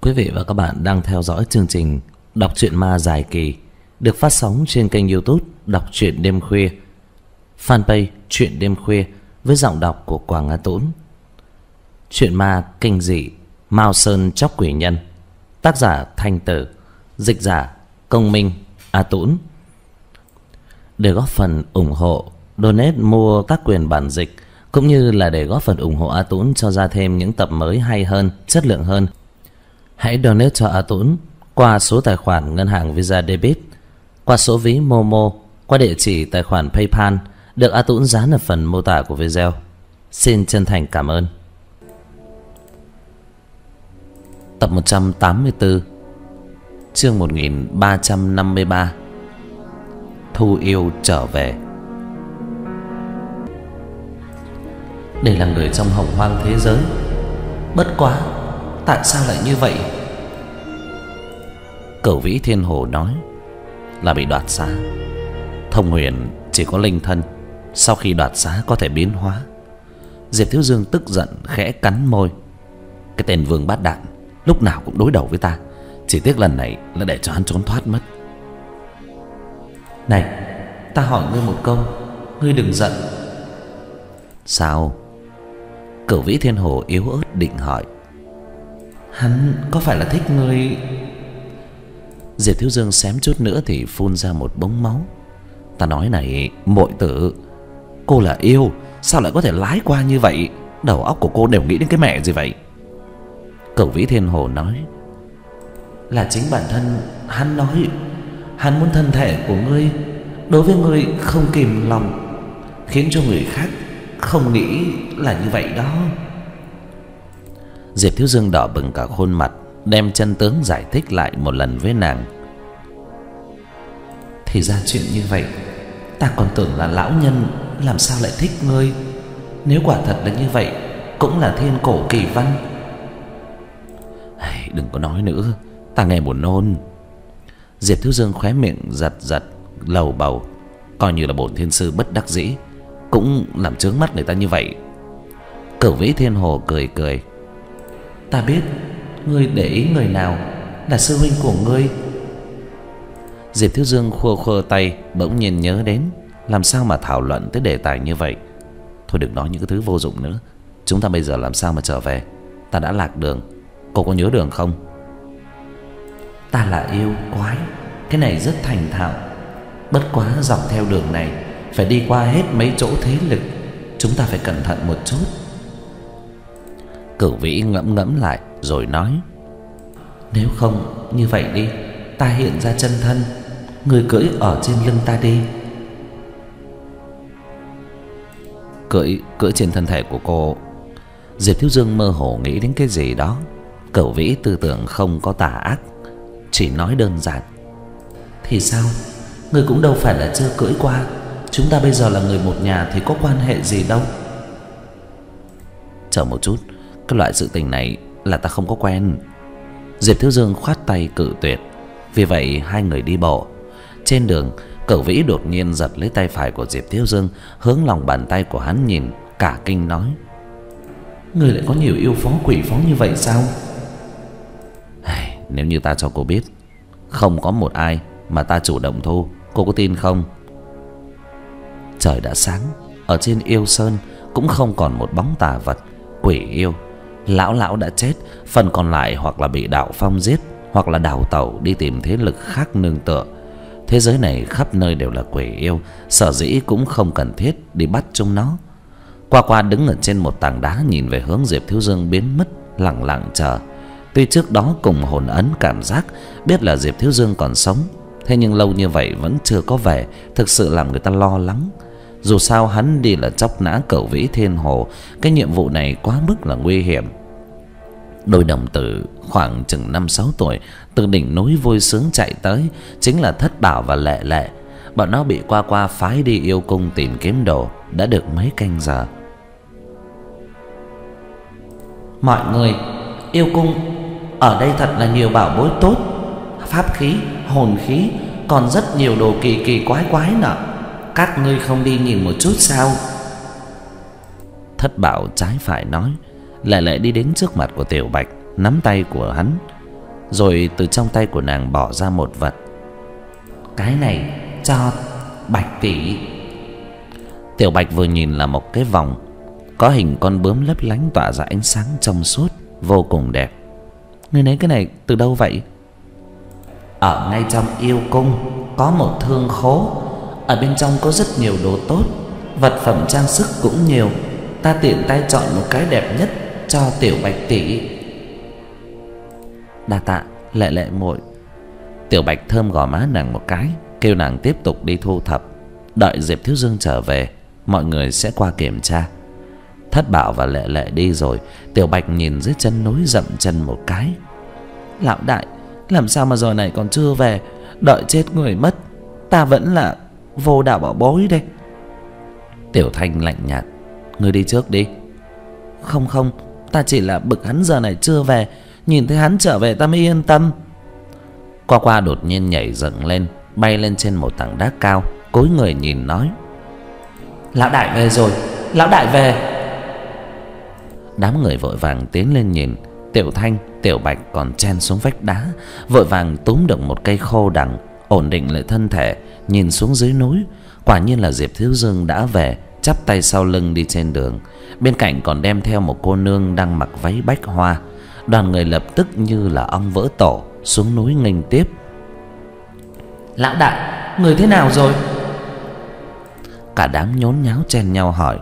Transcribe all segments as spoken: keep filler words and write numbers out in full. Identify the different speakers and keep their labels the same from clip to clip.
Speaker 1: Quý vị và các bạn đang theo dõi chương trình Đọc truyện ma dài kỳ được phát sóng trên kênh YouTube Đọc truyện đêm khuya, fanpage Truyện đêm khuya với giọng đọc của Quảng Á Tũng. Truyện ma kinh dị Mao Sơn Chóc Quỷ Nhân, tác giả Thanh Tử, dịch giả Công Minh, Á Tũng. Để góp phần ủng hộ, donate mua các quyền bản dịch cũng như là để góp phần ủng hộ Á Tũng cho ra thêm những tập mới hay hơn, chất lượng hơn, hãy donate cho Á Tũng qua số tài khoản ngân hàng Visa Debit, qua số ví Momo, qua địa chỉ tài khoản PayPal được Á Tũng dán ở phần mô tả của video. Xin chân thành cảm ơn. Tập một trăm tám mươi tư, chương một nghìn ba trăm năm mươi ba. Thu yêu trở về. Để là người trong hồng hoang thế giới, bất quá tại sao lại như vậy? Cửu Vĩ Thiên Hồ nói là bị đoạt xá. Thông Huyền chỉ có linh thân, sau khi đoạt xá có thể biến hóa. Diệp Thiếu Dương tức giận khẽ cắn môi. Cái tên Vương Bát Đạn lúc nào cũng đối đầu với ta, chỉ tiếc lần này là để cho hắn trốn thoát mất. Này, ta hỏi ngươi một câu, ngươi đừng giận. Sao? Cửu Vĩ Thiên Hồ yếu ớt định hỏi. Hắn có phải là thích ngươi? Diệp Thiếu Dương xém chút nữa thì phun ra một búng máu. Ta nói này muội tử, cô là yêu, sao lại có thể lái qua như vậy? Đầu óc của cô đều nghĩ đến cái mẹ gì vậy? Cửu Vĩ Thiên Hồ nói là chính bản thân hắn nói. Hắn muốn thân thể của ngươi đối với ngươi không kìm lòng, khiến cho người khác không nghĩ là như vậy đó. Diệp Thiếu Dương đỏ bừng cả khuôn mặt, đem chân tướng giải thích lại một lần với nàng. Thì ra chuyện như vậy, ta còn tưởng là lão nhân làm sao lại thích ngươi. Nếu quả thật là như vậy, cũng là thiên cổ kỳ văn. Đừng có nói nữa, ta nghe buồn nôn. Diệp Thiếu Dương khóe miệng giật giật, lầu bầu, coi như là bổn thiên sư bất đắc dĩ cũng làm chướng mắt người ta như vậy. Cửu Vĩ Thiên Hồ cười cười. Ta biết ngươi để ý người nào là sư huynh của ngươi. Diệp Thiếu Dương khua khua tay, bỗng nhiên nhớ đến làm sao mà thảo luận tới đề tài như vậy. Thôi đừng nói những cái thứ vô dụng nữa. Chúng ta bây giờ làm sao mà trở về? Ta đã lạc đường, cô có nhớ đường không? Ta là yêu quái, cái này rất thành thạo. Bất quá dọc theo đường này phải đi qua hết mấy chỗ thế lực, chúng ta phải cẩn thận một chút. Cửu Vĩ ngẫm ngẫm lại rồi nói, nếu không như vậy đi, ta hiện ra chân thân, người cưỡi ở trên lưng ta đi. Cưỡi cưỡi trên thân thể của cô? Diệp Thiếu Dương mơ hồ nghĩ đến cái gì đó. Cửu Vĩ tư tưởng không có tà ác, chỉ nói đơn giản. Thì sao? Người cũng đâu phải là chưa cưỡi qua. Chúng ta bây giờ là người một nhà thì có quan hệ gì đâu. Chờ một chút, cái loại sự tình này là ta không có quen. Diệp Thiếu Dương khoát tay cự tuyệt. Vì vậy hai người đi bộ. Trên đường, Cửu Vĩ đột nhiên giật lấy tay phải của Diệp Thiếu Dương, hướng lòng bàn tay của hắn nhìn, cả kinh nói, người lại có nhiều yêu phó quỷ phó như vậy sao? Nếu như ta cho cô biết không có một ai mà ta chủ động thu, cô có tin không? Trời đã sáng, ở trên yêu sơn cũng không còn một bóng tà vật, quỷ yêu. Lão lão đã chết, phần còn lại hoặc là bị đạo phong giết, hoặc là đào tẩu đi tìm thế lực khác nương tựa. Thế giới này khắp nơi đều là quỷ yêu, sở dĩ cũng không cần thiết đi bắt chúng nó. Qua Qua đứng ở trên một tảng đá nhìn về hướng Diệp Thiếu Dương biến mất, lặng lặng chờ. Tuy trước đó cùng hồn ấn cảm giác biết là Diệp Thiếu Dương còn sống, thế nhưng lâu như vậy vẫn chưa có về, thực sự làm người ta lo lắng. Dù sao hắn đi là chóc nã Cửu Vĩ Thiên Hồ, cái nhiệm vụ này quá mức là nguy hiểm. Đôi đồng tử khoảng chừng năm sáu tuổi từ đỉnh núi vui sướng chạy tới, chính là Thất Bảo và Lệ Lệ. Bọn nó bị Qua Qua phái đi yêu cung tìm kiếm đồ đã được mấy canh giờ. Mọi người, yêu cung ở đây thật là nhiều bảo bối tốt, pháp khí, hồn khí, còn rất nhiều đồ kỳ kỳ quái quái nọ. Các ngươi không đi nhìn một chút sao? Thất Bảo trái phải nói. Lệ Lệ đi đến trước mặt của Tiểu Bạch, nắm tay của hắn. rồi từ trong tay của nàng bỏ ra một vật. Cái này cho Bạch tỷ. Tiểu Bạch vừa nhìn là một cái vòng có hình con bướm lấp lánh tỏa ra ánh sáng trong suốt, vô cùng đẹp. Ngươi lấy cái này từ đâu vậy? Ở ngay trong yêu cung có một thương khố, ở bên trong có rất nhiều đồ tốt, vật phẩm trang sức cũng nhiều. Ta tiện tay chọn một cái đẹp nhất cho tiểu Bạch tỷ. Đa tạ Lệ Lệ muội. Tiểu Bạch thơm gò má nàng một cái, kêu nàng tiếp tục đi thu thập. Đợi Diệp Thiếu Dương trở về, mọi người sẽ qua kiểm tra. Thất Bảo và Lệ Lệ đi rồi, Tiểu Bạch nhìn dưới chân núi dậm chân một cái. Lão đại, làm sao mà giờ này còn chưa về? Đợi chết người mất. Ta vẫn là vô đạo bảo bối đây. Tiểu Thanh lạnh nhạt. Ngươi đi trước đi. Không không, ta chỉ là bực hắn giờ này chưa về, nhìn thấy hắn trở về ta mới yên tâm. Qua Qua đột nhiên nhảy dựng lên, bay lên trên một tảng đá cao, cúi người nhìn nói: Lão đại về rồi, lão đại về. Đám người vội vàng tiến lên nhìn. Tiểu Thanh, Tiểu Bạch còn chen xuống vách đá, vội vàng túm được một cây khô đằng, ổn định lại thân thể, nhìn xuống dưới núi. Quả nhiên là Diệp Thiếu Dương đã về, chắp tay sau lưng đi trên đường. Bên cạnh còn đem theo một cô nương đang mặc váy bách hoa. Đoàn người lập tức như là ong vỡ tổ xuống núi nghênh tiếp. Lão đại, người thế nào rồi? Cả đám nhốn nháo chen nhau hỏi.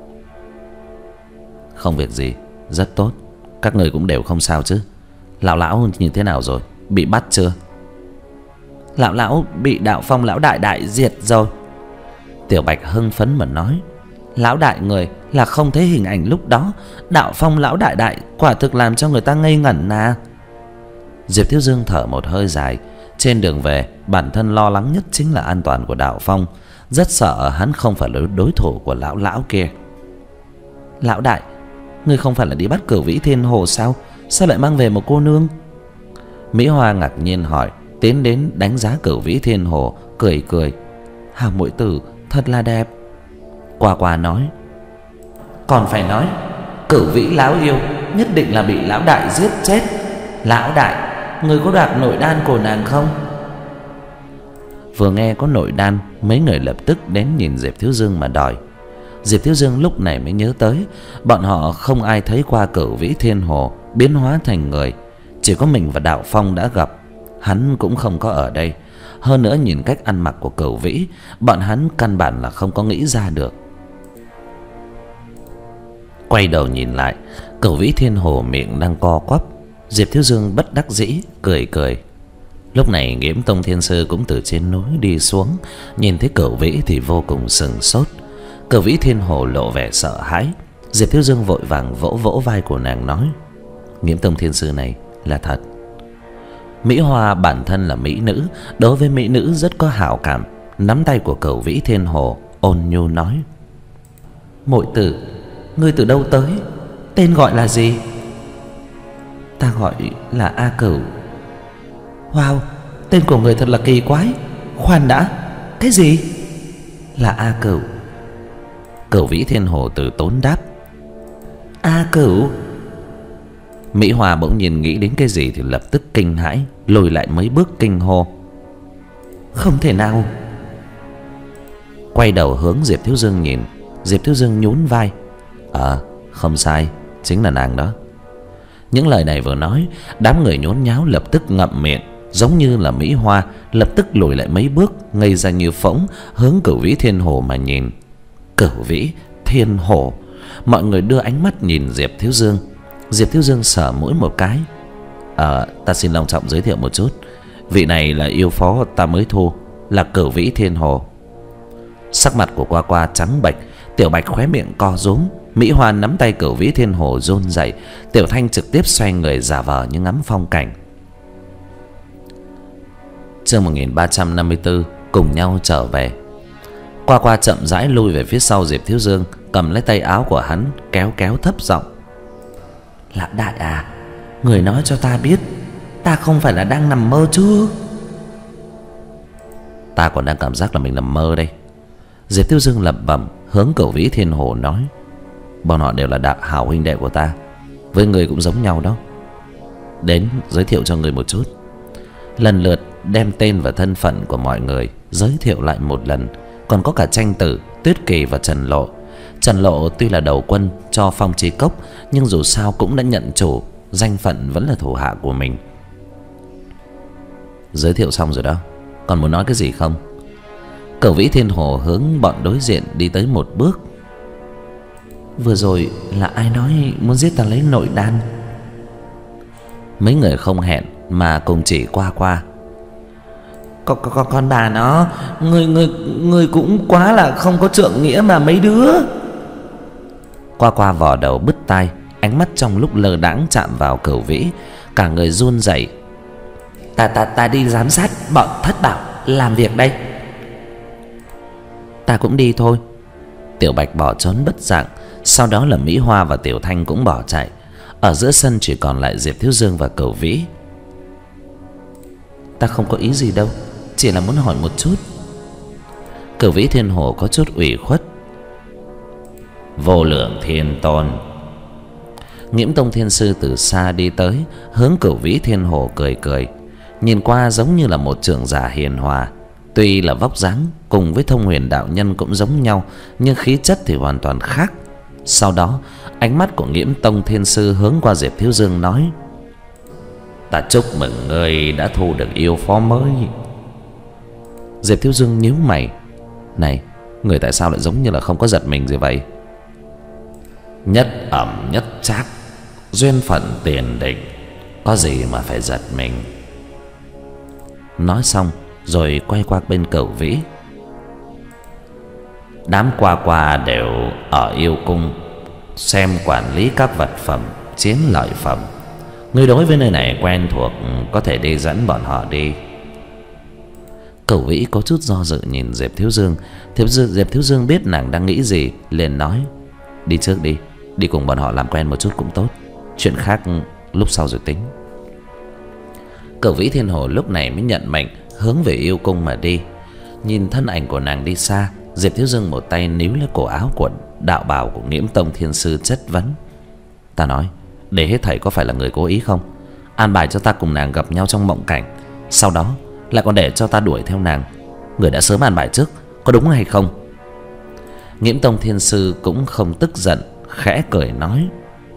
Speaker 1: Không việc gì, rất tốt. Các người cũng đều không sao chứ? Lão lão như thế nào rồi? Bị bắt chưa? Lão lão bị Đạo Phong lão đại đại diệt rồi. Tiểu Bạch hưng phấn mà nói. Lão đại người là không thấy hình ảnh lúc đó. Đạo Phong lão đại đại quả thực làm cho người ta ngây ngẩn à. Diệp Thiếu Dương thở một hơi dài. Trên đường về, bản thân lo lắng nhất chính là an toàn của Đạo Phong. Rất sợ hắn không phải là đối thủ của lão lão kia. Lão đại, ngươi không phải là đi bắt Cửu Vĩ Thiên Hồ sao? Sao lại mang về một cô nương? Mỹ Hoa ngạc nhiên hỏi, tiến đến đánh giá Cửu Vĩ Thiên Hồ, cười cười. Hào muội tử thật là đẹp. Qua Qua nói. Còn phải nói, Cửu Vĩ lão yêu nhất định là bị lão đại giết chết. Lão đại, người có đoạt nội đan của nàng không? Vừa nghe có nội đan, mấy người lập tức đến nhìn Diệp Thiếu Dương mà đòi. Diệp Thiếu Dương lúc này mới nhớ tới, bọn họ không ai thấy qua Cửu Vĩ Thiên Hồ biến hóa thành người, chỉ có mình và Đạo Phong đã gặp. Hắn cũng không có ở đây. Hơn nữa nhìn cách ăn mặc của Cửu Vĩ, bọn hắn căn bản là không có nghĩ ra được. Quay đầu nhìn lại, Cửu Vĩ Thiên Hồ miệng đang co quắp. Diệp Thiếu Dương bất đắc dĩ cười cười. Lúc này Nghiễm Tông Thiên Sư cũng từ trên núi đi xuống, nhìn thấy Cửu Vĩ thì vô cùng sừng sốt. Cửu Vĩ Thiên Hồ lộ vẻ sợ hãi. Diệp Thiếu Dương vội vàng vỗ vỗ vai của nàng nói: Nghiễm Tông Thiên Sư này là thật. Mỹ Hoa bản thân là mỹ nữ, đối với mỹ nữ rất có hảo cảm, nắm tay của Cửu Vĩ Thiên Hồ ôn nhu nói: Muội tử, ngươi từ đâu tới? Tên gọi là gì? Ta gọi là A Cửu. Wow, tên của người thật là kỳ quái. Khoan đã, cái gì? Là A Cửu. Cửu Vĩ Thiên Hồ từ tốn đáp. A Cửu. Mỹ Hoa bỗng nhiên nghĩ đến cái gì thì lập tức kinh hãi, lùi lại mấy bước kinh hô: Không thể nào. Quay đầu hướng Diệp Thiếu Dương nhìn. Diệp Thiếu Dương nhún vai. Ờ, à, không sai, chính là nàng đó. Những lời này vừa nói, đám người nhốn nháo lập tức ngậm miệng, giống như là Mỹ Hoa lập tức lùi lại mấy bước, ngây ra như phỗng, hướng Cửu Vĩ Thiên Hồ mà nhìn. Cửu Vĩ Thiên Hồ. Mọi người đưa ánh mắt nhìn Diệp Thiếu Dương. Diệp Thiếu Dương sờ mũi một cái. Ờ, ta xin long trọng giới thiệu một chút. Vị này là yêu phó ta mới thu, là Cửu Vĩ Thiên Hồ. Sắc mặt của Qua Qua trắng bệch, Tiểu Bạch khóe miệng co rúm. Mỹ Hoa nắm tay Cửu Vĩ Thiên Hồ run rẩy. Tiểu Thanh trực tiếp xoay người giả vờ như ngắm phong cảnh. Chương một nghìn ba trăm năm mươi tư, cùng nhau trở về. Qua Qua chậm rãi lui về phía sau Diệp Thiếu Dương, cầm lấy tay áo của hắn, kéo kéo thấp giọng: Lão đại à, người nói cho ta biết, ta không phải là đang nằm mơ chứ? Ta còn đang cảm giác là mình nằm mơ đây. Diệp Thiếu Dương lẩm bẩm hướng Cửu Vĩ Thiên Hồ nói: Bọn họ đều là đạo hảo huynh đệ của ta, với người cũng giống nhau đó. đến giới thiệu cho ngươi một chút. Lần lượt đem tên và thân phận của mọi người giới thiệu lại một lần. Còn có cả Tranh Tử, Tuyết Kỳ và Trần Lộ. Trần Lộ tuy là đầu quân cho Phong Chi Cốc, nhưng dù sao cũng đã nhận chủ, danh phận vẫn là thủ hạ của mình. Giới thiệu xong rồi đó, còn muốn nói cái gì không? Cửu Vĩ Thiên Hồ hướng bọn đối diện đi tới một bước. Vừa rồi là ai nói muốn giết ta lấy nội đan? Mấy người không hẹn mà cùng chỉ qua qua. Con, con, con bà nó, người, người, người cũng quá là không có trượng nghĩa mà mấy đứa. Qua qua vò đầu bứt tai, ánh mắt trong lúc lơ đãng chạm vào Cửu Vĩ, cả người run rẩy. Ta ta ta đi giám sát bọn Thất Bảo làm việc đây. Ta cũng đi thôi. Tiểu Bạch bỏ trốn bất dạng. Sau đó là Mỹ Hoa và Tiểu Thanh cũng bỏ chạy. Ở giữa sân chỉ còn lại Diệp Thiếu Dương và Cửu Vĩ. Ta không có ý gì đâu, chỉ là muốn hỏi một chút. Cửu Vĩ Thiên Hồ có chút ủy khuất. Vô Lượng Thiên Tôn. Nghiễm Tông Thiên Sư từ xa đi tới, hướng Cửu Vĩ Thiên Hồ cười cười. Nhìn qua giống như là một trưởng giả hiền hòa. Tuy là vóc dáng cùng với Thông Huyền đạo nhân cũng giống nhau, nhưng khí chất thì hoàn toàn khác. Sau đó ánh mắt của Nghiễm Tông Thiên Sư hướng qua Diệp Thiếu Dương nói: Ta chúc mừng ngươi đã thu được yêu phó mới. Diệp Thiếu Dương nhíu mày. Này, người tại sao lại giống như là không có giật mình gì vậy? Nhất ẩm nhất trác, duyên phận tiền định, có gì mà phải giật mình. Nói xong rồi quay qua bên Cửu Vĩ. Đám qua qua đều ở yêu cung xem quản lý các vật phẩm, chiến lợi phẩm. Ngươi đối với nơi này quen thuộc, có thể đi dẫn bọn họ đi. Cửu Vĩ có chút do dự nhìn Diệp Thiếu Dương. Diệp, Diệp Thiếu Dương biết nàng đang nghĩ gì, liền nói: Đi trước đi, đi cùng bọn họ làm quen một chút cũng tốt, chuyện khác lúc sau rồi tính. Cửu Vĩ Thiên Hồ lúc này mới nhận mệnh, hướng về yêu cung mà đi. Nhìn thân ảnh của nàng đi xa, Diệp Thiếu Dương một tay níu lấy cổ áo của đạo bào của Nghiễm Tông Thiên Sư chất vấn: Ta nói, để hết thảy có phải là người cố ý không? An bài cho ta cùng nàng gặp nhau trong mộng cảnh, sau đó lại còn để cho ta đuổi theo nàng. Người đã sớm an bài trước, có đúng hay không? Nghiễm Tông Thiên Sư cũng không tức giận, khẽ cười nói: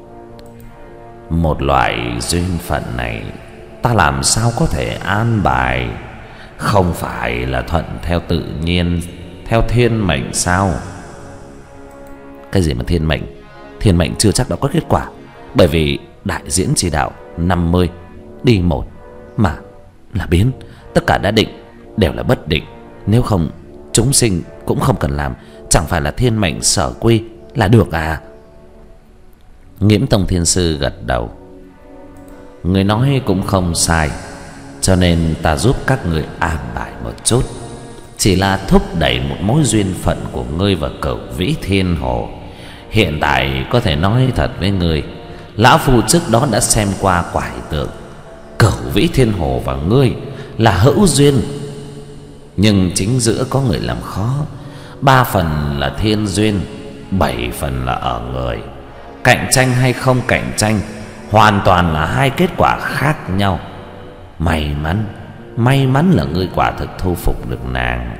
Speaker 1: Một loại duyên phận này ta làm sao có thể an bài? Không phải là thuận theo tự nhiên, theo thiên mệnh sao? Cái gì mà thiên mệnh? Thiên mệnh chưa chắc đã có kết quả, bởi vì đại diễn chỉ đạo năm mươi đi một mà là biến. Tất cả đã định đều là bất định, nếu không chúng sinh cũng không cần làm. Chẳng phải là thiên mệnh sở quy là được à? Nghiễm Tông Thiên Sư gật đầu. Người nói cũng không sai, cho nên ta giúp các người an bài một chút, chỉ là thúc đẩy một mối duyên phận của ngươi và Cửu Vĩ Thiên Hồ. Hiện tại có thể nói thật với ngươi, lão phu trước đó đã xem qua quải tượng, Cửu Vĩ Thiên Hồ và ngươi là hữu duyên, nhưng chính giữa có người làm khó. Ba phần là thiên duyên, bảy phần là ở người. Cạnh tranh hay không cạnh tranh hoàn toàn là hai kết quả khác nhau. May mắn, may mắn là ngươi quả thực thu phục được nàng.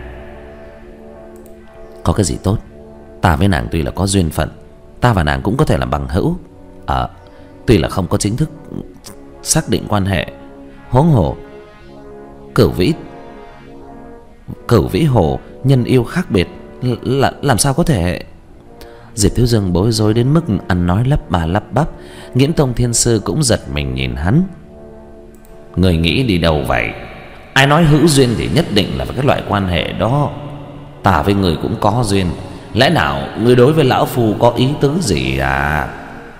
Speaker 1: Có cái gì tốt? Ta với nàng tuy là có duyên phận, ta và nàng cũng có thể là bằng hữu. À, tuy là không có chính thức xác định quan hệ. Huống hồ Cửu Vĩ Cửu Vĩ Hồ nhân yêu khác biệt, là làm sao có thể? Diệp Thiếu Dương bối rối đến mức ăn nói lắp ba lắp bắp. Nghiễm Tông Thiên Sư cũng giật mình nhìn hắn. Người nghĩ đi đâu vậy? Ai nói hữu duyên thì nhất định là phải cái loại quan hệ đó. Ta với người cũng có duyên, lẽ nào người đối với lão phu có ý tứ gì à?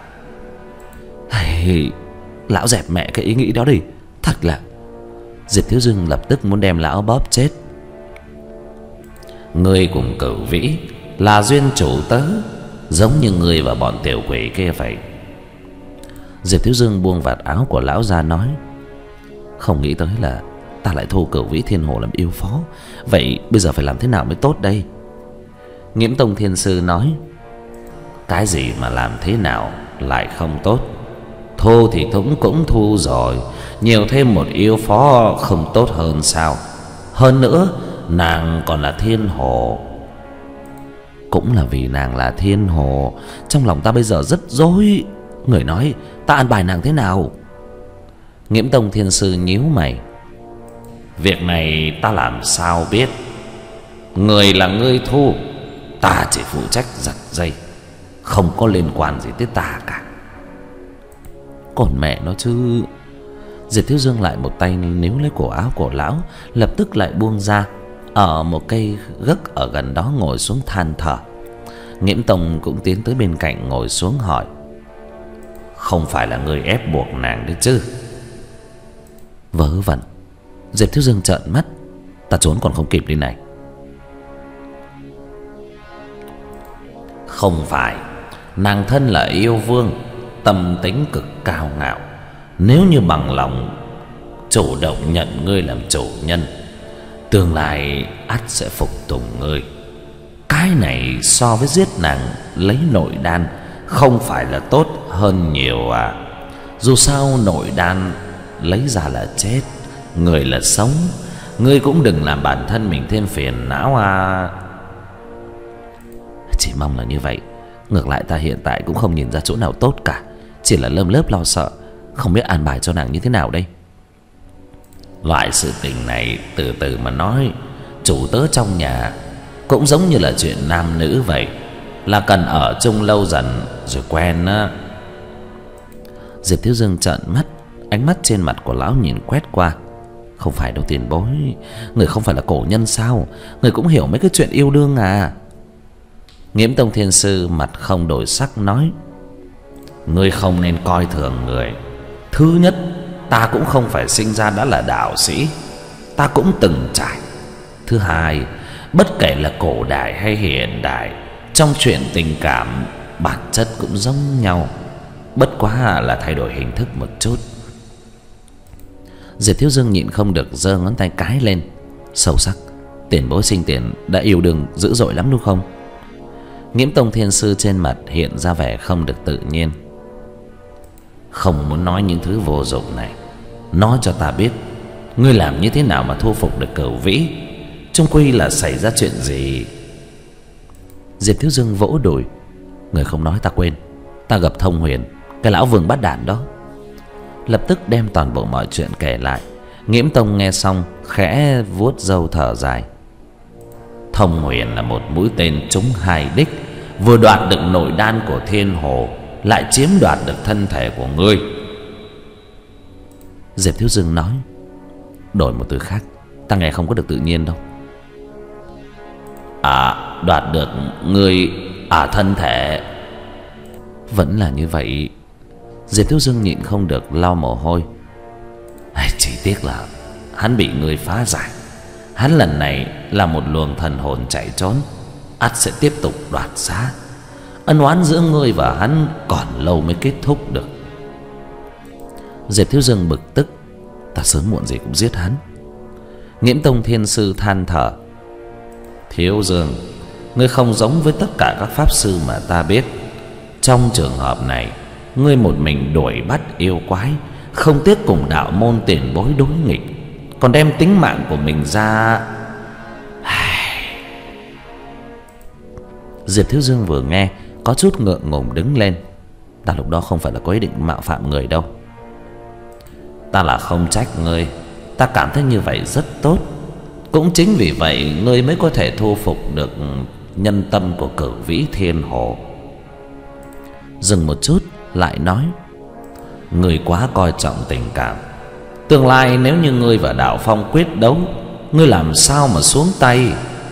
Speaker 1: Hay, lão dẹp mẹ cái ý nghĩ đó đi. Thật là... Diệp Thiếu Dương lập tức muốn đem lão bóp chết. Ngươi cùng Cửu Vĩ là duyên chủ tớ, giống như người và bọn tiểu quỷ kia vậy. Diệp Thiếu Dương buông vạt áo của lão ra nói: Không nghĩ tới là ta lại thu Cửu Vĩ Thiên Hồ làm yêu phó. Vậy bây giờ phải làm thế nào mới tốt đây? Nghiễm Tông Thiên Sư nói: Cái gì mà làm thế nào lại không tốt? Thu thì cũng cũng thu rồi, nhiều thêm một yêu phó không tốt hơn sao? Hơn nữa nàng còn là thiên hồ. Cũng là vì nàng là thiên hồ, trong lòng ta bây giờ rất rối. Người nói ta an bài nàng thế nào? Nghiễm Tông Thiên Sư nhíu mày. Việc này ta làm sao biết? Người là ngươi thu, ta chỉ phụ trách giật dây, không có liên quan gì tới ta cả. Còn mẹ nó chứ. Diệp Thiếu Dương lại một tay níu lấy cổ áo của lão, lập tức lại buông ra. Ở một cây gấc ở gần đó ngồi xuống than thở. Nghiễm Tông cũng tiến tới bên cạnh ngồi xuống hỏi. Không phải là người ép buộc nàng đấy chứ? Vớ vẩn. Diệp Thiếu Dương trợn mắt. Ta trốn còn không kịp đi này. Không phải. Nàng thân là yêu vương, tâm tính cực cao ngạo. Nếu như bằng lòng chủ động nhận ngươi làm chủ nhân, tương lai ắt sẽ phục tùng ngươi. Cái này so với giết nàng lấy nội đan không phải là tốt hơn nhiều à? Dù sao nội đan lấy ra là chết, người là sống. Ngươi cũng đừng làm bản thân mình thêm phiền não à. Chỉ mong là như vậy. Ngược lại ta hiện tại cũng không nhìn ra chỗ nào tốt cả, chỉ là lơm lớp lo sợ, không biết an bài cho nàng như thế nào đây. Loại sự tình này từ từ mà nói. Chủ tớ trong nhà cũng giống như là chuyện nam nữ vậy, là cần ở chung lâu dần rồi quen á. Diệp Thiếu Dương trợn mắt, ánh mắt trên mặt của lão nhìn quét qua. Không phải đâu tiền bối, người không phải là cổ nhân sao? Người cũng hiểu mấy cái chuyện yêu đương à? Nghiễm Tông Thiên Sư mặt không đổi sắc nói. Ngươi không nên coi thường người. Thứ nhất, ta cũng không phải sinh ra đã là đạo sĩ, ta cũng từng trải. Thứ hai, bất kể là cổ đại hay hiện đại, trong chuyện tình cảm bản chất cũng giống nhau, bất quá là thay đổi hình thức một chút. Diệp Thiếu Dương nhịn không được giơ ngón tay cái lên. Sâu sắc. Tiền bối sinh tiền đã yêu đương dữ dội lắm đúng không? Nghiễm Tông Thiên Sư trên mặt hiện ra vẻ không được tự nhiên. Không muốn nói những thứ vô dụng này. Nói cho ta biết, ngươi làm như thế nào mà thu phục được Cửu Vĩ? Chung quy là xảy ra chuyện gì? Diệp Thiếu Dương vỗ đùi. Người không nói ta quên. Ta gặp Thông Huyền, cái lão vương bắt đản đó. Lập tức đem toàn bộ mọi chuyện kể lại. Nghiễm Tông nghe xong khẽ vuốt râu thở dài. Thông Huyền là một mũi tên trúng hai đích, vừa đoạt được nội đan của thiên hồ, lại chiếm đoạt được thân thể của ngươi. Diệp Thiếu Dương nói. Đổi một từ khác, ta nghe không có được tự nhiên đâu. À, đoạt được ngươi à thân thể. Vẫn là như vậy. Diệp Thiếu Dương nhịn không được lau mồ hôi. Chỉ tiếc là hắn bị ngươi phá giải. Hắn lần này là một luồng thần hồn chạy trốn, ắt sẽ tiếp tục đoạt xá. Ân oán giữa ngươi và hắn còn lâu mới kết thúc được. Diệp Thiếu Dương bực tức. Ta sớm muộn gì cũng giết hắn. Nghiễm Tông Thiên Sư than thở. Thiếu Dương, ngươi không giống với tất cả các pháp sư mà ta biết. Trong trường hợp này, ngươi một mình đuổi bắt yêu quái, không tiếc cùng đạo môn tiền bối đối nghịch, còn đem tính mạng của mình ra. Diệp Thiếu Dương vừa nghe có chút ngượng ngùng đứng lên. Ta lúc đó không phải là có ý định mạo phạm người đâu. Ta là không trách ngươi, ta cảm thấy như vậy rất tốt. Cũng chính vì vậy ngươi mới có thể thu phục được nhân tâm của Cửu Vĩ Thiên Hồ. Dừng một chút lại nói. Ngươi quá coi trọng tình cảm. Tương lai nếu như ngươi và Đạo Phong quyết đấu, ngươi làm sao mà xuống tay?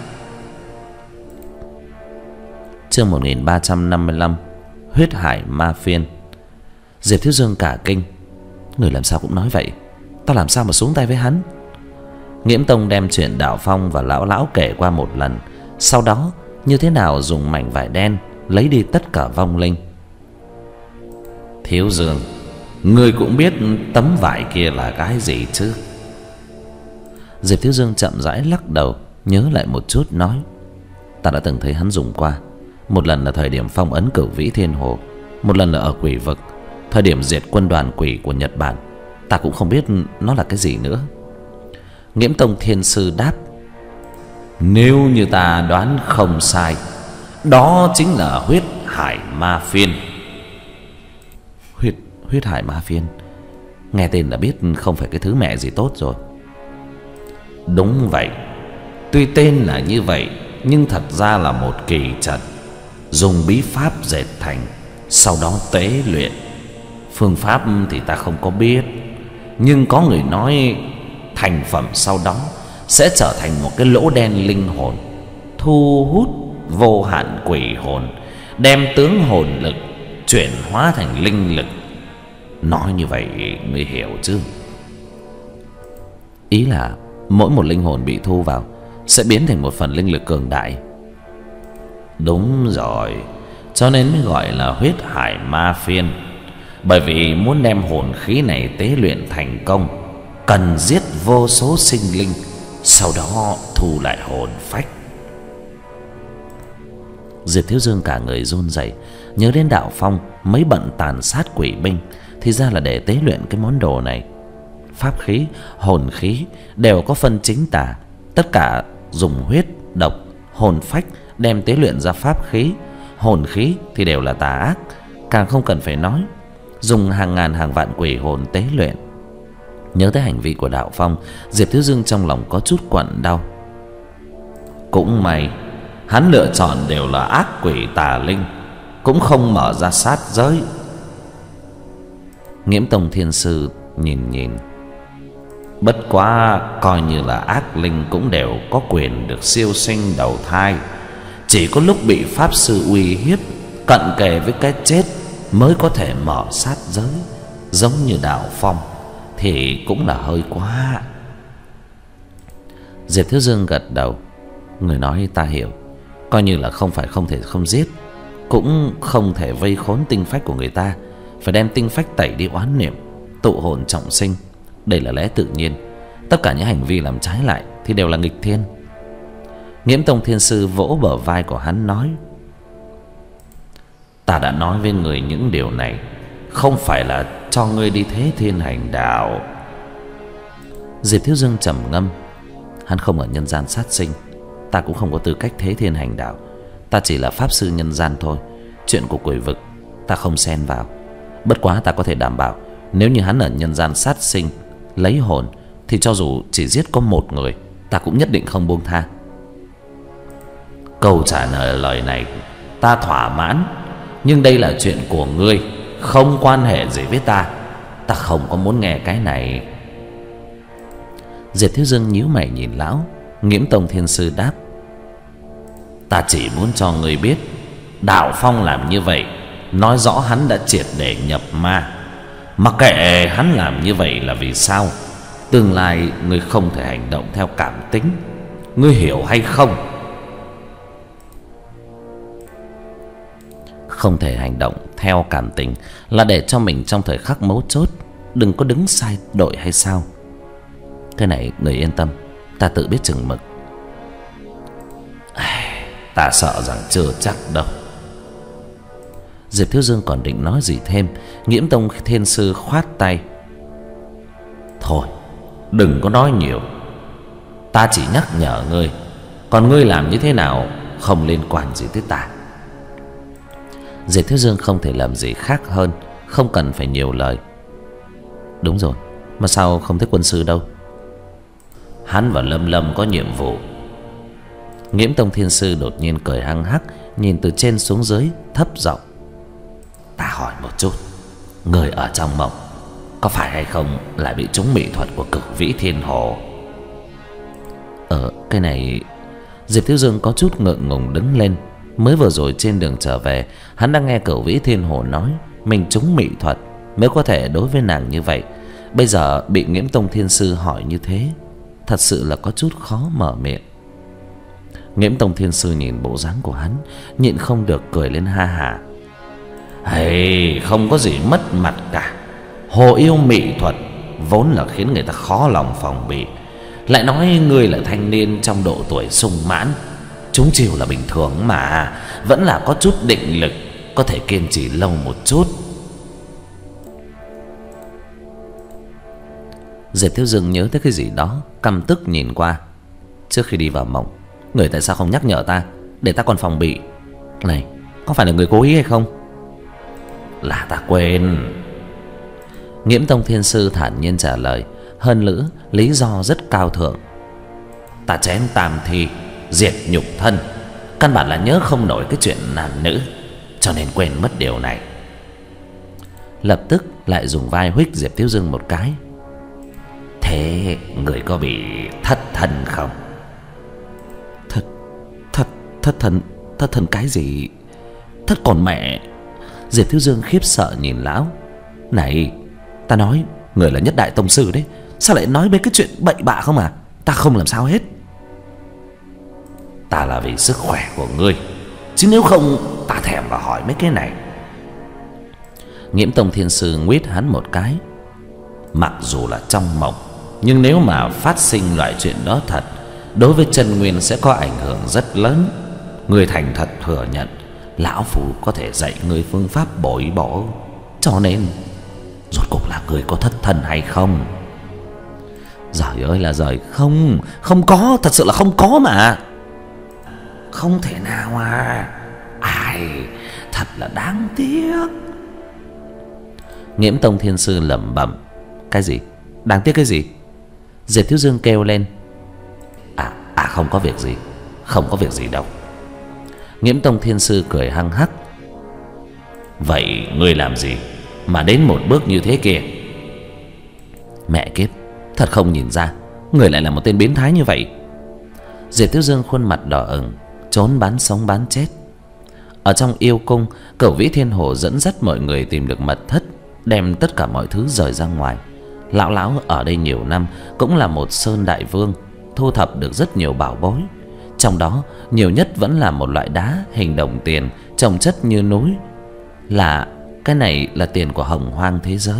Speaker 1: Chương một nghìn ba trăm năm mươi lăm. Huyết Hải Ma Phiên. Diệp Thiếu Dương cả kinh. Người làm sao cũng nói vậy, ta làm sao mà xuống tay với hắn? Nghiễm Tông đem chuyện Đạo Phong và lão lão kể qua một lần, sau đó như thế nào dùng mảnh vải đen lấy đi tất cả vong linh. Thiếu Dương, ngươi cũng biết tấm vải kia là cái gì chứ? Diệp Thiếu Dương chậm rãi lắc đầu, nhớ lại một chút nói. Ta đã từng thấy hắn dùng qua. Một lần là thời điểm phong ấn Cửu Vĩ Thiên Hồ, một lần là ở Quỷ Vực. Thời điểm diệt quân đoàn quỷ của Nhật Bản, ta cũng không biết nó là cái gì nữa. Nghiễm Tông Thiên Sư đáp: Nếu như ta đoán không sai, đó chính là huyết hải ma phiên. Huyết, huyết hải ma phiên, nghe tên đã biết không phải cái thứ mẹ gì tốt rồi. Đúng vậy, tuy tên là như vậy nhưng thật ra là một kỳ trận dùng bí pháp dệt thành, sau đó tế luyện. Phương pháp thì ta không có biết, nhưng có người nói thành phẩm sau đó sẽ trở thành một cái lỗ đen linh hồn, thu hút vô hạn quỷ hồn, đem tướng hồn lực chuyển hóa thành linh lực. Nói như vậy mới hiểu chứ. Ý là mỗi một linh hồn bị thu vào sẽ biến thành một phần linh lực cường đại. Đúng rồi, cho nên mới gọi là huyết hải ma phiên. Bởi vì muốn đem hồn khí này tế luyện thành công, cần giết vô số sinh linh, sau đó thu lại hồn phách. Diệp Thiếu Dương cả người run rẩy, nhớ đến Đạo Phong mấy bận tàn sát quỷ binh, thì ra là để tế luyện cái món đồ này. Pháp khí, hồn khí đều có phân chính tà, tất cả dùng huyết, độc, hồn phách đem tế luyện ra pháp khí. Hồn khí thì đều là tà ác, càng không cần phải nói, dùng hàng ngàn hàng vạn quỷ hồn tế luyện. Nhớ tới hành vi của Đạo Phong, Diệp Thiếu Dương trong lòng có chút quặn đau. Cũng may hắn lựa chọn đều là ác quỷ tà linh, cũng không mở ra sát giới. Nghiễm Tông Thiên Sư nhìn nhìn, bất quá coi như là ác linh cũng đều có quyền được siêu sinh đầu thai. Chỉ có lúc bị pháp sư uy hiếp, cận kề với cái chết mới có thể mở sát giới, giống như Đạo Phong thì cũng là hơi quá. Diệp Thiếu Dương gật đầu. Người nói ta hiểu, coi như là không phải không thể không giết, cũng không thể vây khốn tinh phách của người ta, phải đem tinh phách tẩy đi oán niệm, tụ hồn trọng sinh. Đây là lẽ tự nhiên. Tất cả những hành vi làm trái lại thì đều là nghịch thiên. Nghiễm Tông Thiên Sư vỗ bờ vai của hắn nói: Ta đã nói với người những điều này không phải là cho ngươi đi thế thiên hành đạo. Diệp Thiếu Dương trầm ngâm. Hắn không ở nhân gian sát sinh, ta cũng không có tư cách thế thiên hành đạo. Ta chỉ là pháp sư nhân gian thôi. Chuyện của quỷ vực ta không xen vào. Bất quá ta có thể đảm bảo, nếu như hắn ở nhân gian sát sinh lấy hồn, thì cho dù chỉ giết có một người, ta cũng nhất định không buông tha. Câu trả lời này ta thỏa mãn, nhưng đây là chuyện của ngươi, không quan hệ gì với ta. Ta không có muốn nghe cái này. Diệp Thiếu Dương nhíu mày nhìn lão. Nghiễm Tông Thiên Sư đáp: Ta chỉ muốn cho ngươi biết, Đạo Phong làm như vậy nói rõ hắn đã triệt để nhập ma. Mặc kệ hắn làm như vậy là vì sao, tương lai ngươi không thể hành động theo cảm tính. Ngươi hiểu hay không? Không thể hành động theo cảm tình là để cho mình trong thời khắc mấu chốt đừng có đứng sai đội hay sao? Thế này người yên tâm, ta tự biết chừng mực. Ta sợ rằng chưa chắc đâu. Diệp Thiếu Dương còn định nói gì thêm, Nghiễm Tông Thiên Sư khoát tay: Thôi đừng có nói nhiều, ta chỉ nhắc nhở ngươi, còn ngươi làm như thế nào không liên quan gì tới ta. Diệp Thiếu Dương không thể làm gì khác hơn, không cần phải nhiều lời. Đúng rồi, mà sao không thấy quân sư đâu? Hắn và Lâm Lâm có nhiệm vụ. Nghiễm Tông Thiên Sư đột nhiên cười hăng hắc, nhìn từ trên xuống dưới, thấp giọng: Ta hỏi một chút, người ở trong mộng có phải hay không lại bị trúng mỹ thuật của Cực Vĩ Thiên Hồ? Ờ, cái này... Diệp Thiếu Dương có chút ngượng ngùng đứng lên. Mới vừa rồi trên đường trở về, hắn đang nghe Cực Vĩ Thiên Hồ nói mình trúng mỹ thuật mới có thể đối với nàng như vậy. Bây giờ bị Nghiễm Tông Thiên Sư hỏi như thế, thật sự là có chút khó mở miệng. Nghiễm Tông Thiên Sư nhìn bộ dáng của hắn, nhịn không được cười lên ha hả: Hey, không có gì mất mặt cả. Hồ yêu mỹ thuật vốn là khiến người ta khó lòng phòng bị, lại nói ngươi là thanh niên trong độ tuổi sung mãn, chúng chiều là bình thường mà. Vẫn là có chút định lực, có thể kiên trì lâu một chút. Diệp Thiếu Dương nhớ tới cái gì đó, căm tức nhìn qua. Trước khi đi vào mộng, người tại sao không nhắc nhở ta, để ta còn phòng bị? Này, có phải là người cố ý hay không? Là ta quên. Nghiễm Tông Thiên Sư thản nhiên trả lời, hơn nữa lý do rất cao thượng. Ta chém tam thi, diệt nhục thân, căn bản là nhớ không nổi cái chuyện nam nữ, cho nên quên mất điều này. Lập tức lại dùng vai huých Diệp Thiếu Dương một cái. Thế người có bị thất thần không? Thất thất thất thần? Thất thần cái gì? Thất còn mẹ. Diệp Thiếu Dương khiếp sợ nhìn lão. Này, ta nói người là nhất đại tông sư đấy, sao lại nói mấy cái chuyện bậy bạ không à? Ta không làm sao hết. Ta là vì sức khỏe của ngươi, chứ nếu không ta thèm mà hỏi mấy cái này. Nghiễm Tông Thiên Sư nguyết hắn một cái. Mặc dù là trong mộng, nhưng nếu mà phát sinh loại chuyện đó thật, đối với chân nguyên sẽ có ảnh hưởng rất lớn. Ngươi thành thật thừa nhận, lão phu có thể dạy ngươi phương pháp bồi bổ. Cho nên rốt cuộc là ngươi có thất thần hay không? Giời ơi là giời, không, không có, thật sự là không có mà. Không thể nào à? Ai, thật là đáng tiếc. Nghiễm Tông Thiên Sư lẩm bẩm. Cái gì? Đáng tiếc cái gì? Diệp Thiếu Dương kêu lên. À, à không có việc gì, không có việc gì đâu. Nghiễm Tông Thiên Sư cười hăng hắc. Vậy ngươi làm gì mà đến một bước như thế kìa? Mẹ kiếp, thật không nhìn ra người lại là một tên biến thái như vậy. Diệp Thiếu Dương khuôn mặt đỏ ửng, trốn bán sống bán chết. Ở trong yêu cung, Cửu Vĩ Thiên Hồ dẫn dắt mọi người tìm được mật thất, đem tất cả mọi thứ rời ra ngoài. Lão lão ở đây nhiều năm, cũng là một sơn đại vương, thu thập được rất nhiều bảo bối. Trong đó nhiều nhất vẫn là một loại đá hình đồng tiền, chồng chất như núi. Là cái này là tiền của Hồng Hoang thế giới.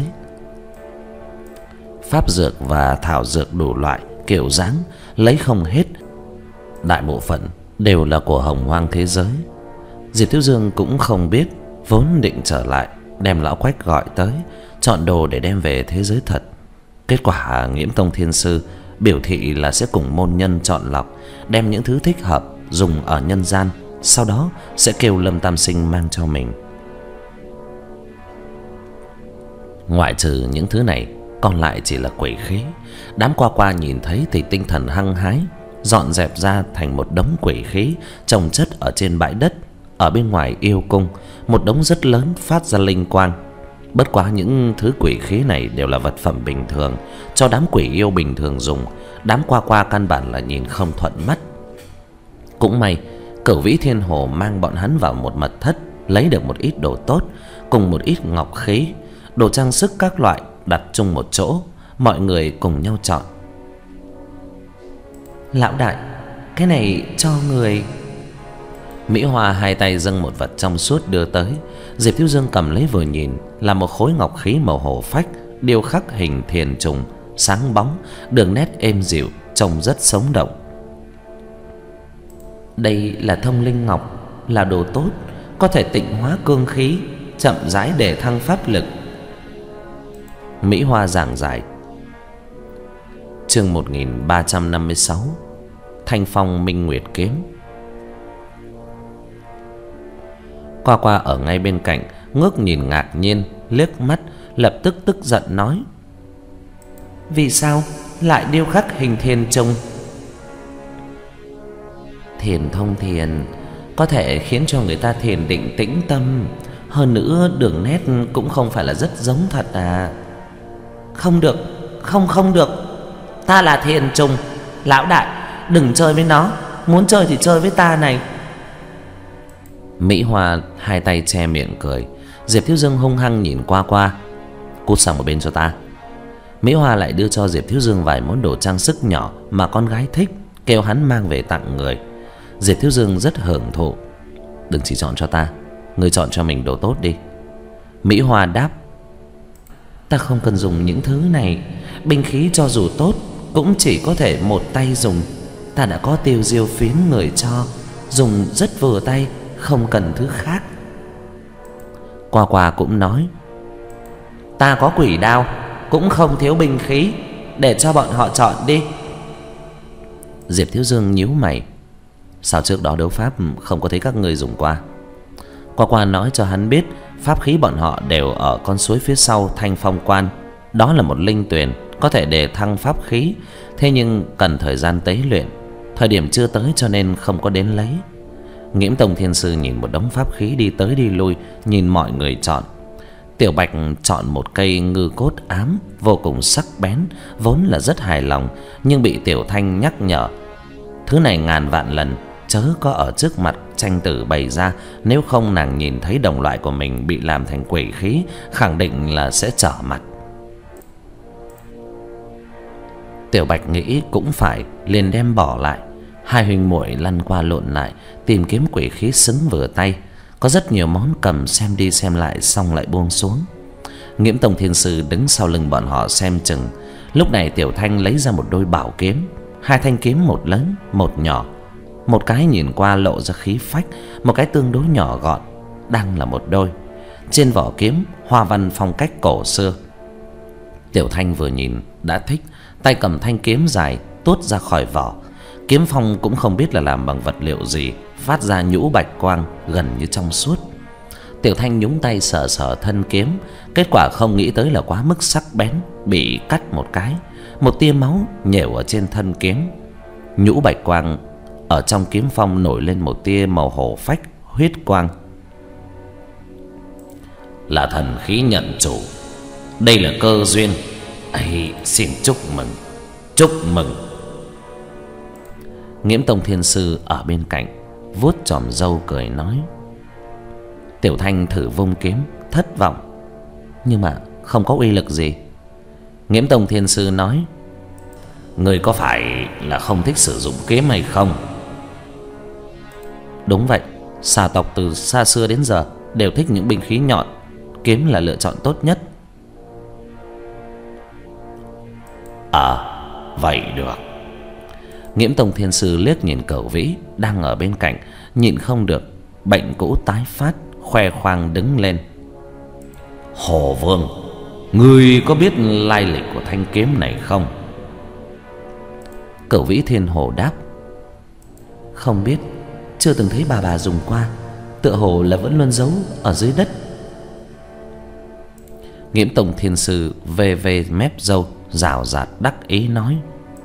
Speaker 1: Pháp dược và thảo dược đủ loại kiểu dáng lấy không hết, đại bộ phận đều là của Hồng Hoang thế giới. Diệp Thiếu Dương cũng không biết, vốn định trở lại đem lão Quách gọi tới, chọn đồ để đem về thế giới thật. Kết quả Nghiễm Tông Thiên Sư biểu thị là sẽ cùng môn nhân chọn lọc, đem những thứ thích hợp dùng ở nhân gian, sau đó sẽ kêu Lâm Tam Sinh mang cho mình. Ngoại trừ những thứ này, còn lại chỉ là quỷ khí. Đám qua qua nhìn thấy thì tinh thần hăng hái, dọn dẹp ra thành một đống quỷ khí chồng chất ở trên bãi đất. Ở bên ngoài yêu cung, một đống rất lớn phát ra linh quang. Bất quá những thứ quỷ khí này đều là vật phẩm bình thường, cho đám quỷ yêu bình thường dùng. Đám qua qua căn bản là nhìn không thuận mắt. Cũng may Cửu Vĩ Thiên Hồ mang bọn hắn vào một mật thất, lấy được một ít đồ tốt cùng một ít ngọc khí, đồ trang sức các loại đặt chung một chỗ, mọi người cùng nhau chọn. Lão đại, cái này cho người. Mỹ Hoa hai tay dâng một vật trong suốt đưa tới. Diệp Thiếu Dương cầm lấy vừa nhìn, là một khối ngọc khí màu hổ phách, điêu khắc hình thiền trùng, sáng bóng, đường nét êm dịu, trông rất sống động. Đây là thông linh ngọc, là đồ tốt, có thể tịnh hóa cương khí, chậm rãi để thăng pháp lực. Mỹ Hoa giảng giải. Chương một nghìn ba trăm năm mươi sáu, Thanh Phong Minh Nguyệt Kiếm. Qua qua ở ngay bên cạnh ngước nhìn ngạc nhiên, liếc mắt, lập tức tức giận nói: vì sao lại điêu khắc hình thiền trùng? Thiền thông thiền có thể khiến cho người ta thiền định tĩnh tâm, hơn nữa đường nét cũng không phải là rất giống thật à. Không được, không không được, ta là thiền trùng, lão đại đừng chơi với nó, muốn chơi thì chơi với ta này. Mỹ Hoa hai tay che miệng cười. Diệp Thiếu Dương hung hăng nhìn qua qua. Cút sang một bên cho ta. Mỹ Hoa lại đưa cho Diệp Thiếu Dương vài món đồ trang sức nhỏ mà con gái thích, kêu hắn mang về tặng người. Diệp Thiếu Dương rất hưởng thụ. Đừng chỉ chọn cho ta, ngươi chọn cho mình đồ tốt đi. Mỹ Hoa đáp: ta không cần dùng những thứ này, binh khí cho dù tốt cũng chỉ có thể một tay dùng. Ta đã có tiêu diêu phiến người cho, dùng rất vừa tay, không cần thứ khác. Qua qua cũng nói: ta có quỷ đao, cũng không thiếu binh khí, để cho bọn họ chọn đi. Diệp Thiếu Dương nhíu mày. Sao trước đó đấu pháp không có thấy các ngươi dùng qua? Qua Qua nói cho hắn biết pháp khí bọn họ đều ở con suối phía sau Thanh Phong Quan. Đó là một linh tuyền, có thể đề thăng pháp khí, thế nhưng cần thời gian tế luyện. Thời điểm chưa tới cho nên không có đến lấy. Nghiễm Tông Thiên Sư nhìn một đống pháp khí đi tới đi lui, nhìn mọi người chọn. Tiểu Bạch chọn một cây ngư cốt ám vô cùng sắc bén, vốn là rất hài lòng, nhưng bị Tiểu Thanh nhắc nhở thứ này ngàn vạn lần chớ có ở trước mặt tranh tử bày ra, nếu không nàng nhìn thấy đồng loại của mình bị làm thành quỷ khí, khẳng định là sẽ trở mặt. Tiểu Bạch nghĩ cũng phải, liền đem bỏ lại. Hai huynh muội lăn qua lộn lại tìm kiếm quỷ khí xứng vừa tay. Có rất nhiều món cầm xem đi xem lại xong lại buông xuống. Nghiễm Tông Thiên Sư đứng sau lưng bọn họ xem chừng. Lúc này Tiểu Thanh lấy ra một đôi bảo kiếm, hai thanh kiếm, một lớn một nhỏ. Một cái nhìn qua lộ ra khí phách, một cái tương đối nhỏ gọn, đang là một đôi. Trên vỏ kiếm hoa văn phong cách cổ xưa. Tiểu Thanh vừa nhìn đã thích, tay cầm thanh kiếm dài tuốt ra khỏi vỏ. Kiếm phong cũng không biết là làm bằng vật liệu gì, phát ra nhũ bạch quang gần như trong suốt. Tiểu Thanh nhúng tay sờ sờ thân kiếm, kết quả không nghĩ tới là quá mức sắc bén, bị cắt một cái, một tia máu nhểu ở trên thân kiếm. Nhũ bạch quang ở trong kiếm phong nổi lên một tia màu hổ phách huyết quang. Là thần khí nhận chủ, đây là cơ duyên. Ấy, xin chúc mừng, chúc mừng. Nghiễm Tông Thiên Sư ở bên cạnh vuốt chòm râu cười nói. Tiểu Thanh thử vung kiếm, thất vọng, nhưng mà không có uy lực gì. Nghiễm Tông Thiên Sư nói, người có phải là không thích sử dụng kiếm hay không? Đúng vậy, xà tộc từ xa xưa đến giờ đều thích những binh khí nhọn, kiếm là lựa chọn tốt nhất. À, vậy được. Nghiễm Tông Thiên Sư liếc nhìn Cẩu Vĩ đang ở bên cạnh, nhịn không được, bệnh cũ tái phát, khoe khoang đứng lên. Hồ Vương, ngươi có biết lai lịch của thanh kiếm này không? Cẩu Vĩ Thiên Hồ đáp, không biết, chưa từng thấy bà bà dùng qua, tựa hồ là vẫn luôn giấu ở dưới đất. Nghiễm Tông Thiên Sư về về mép râu, rào rạt đắc ý nói,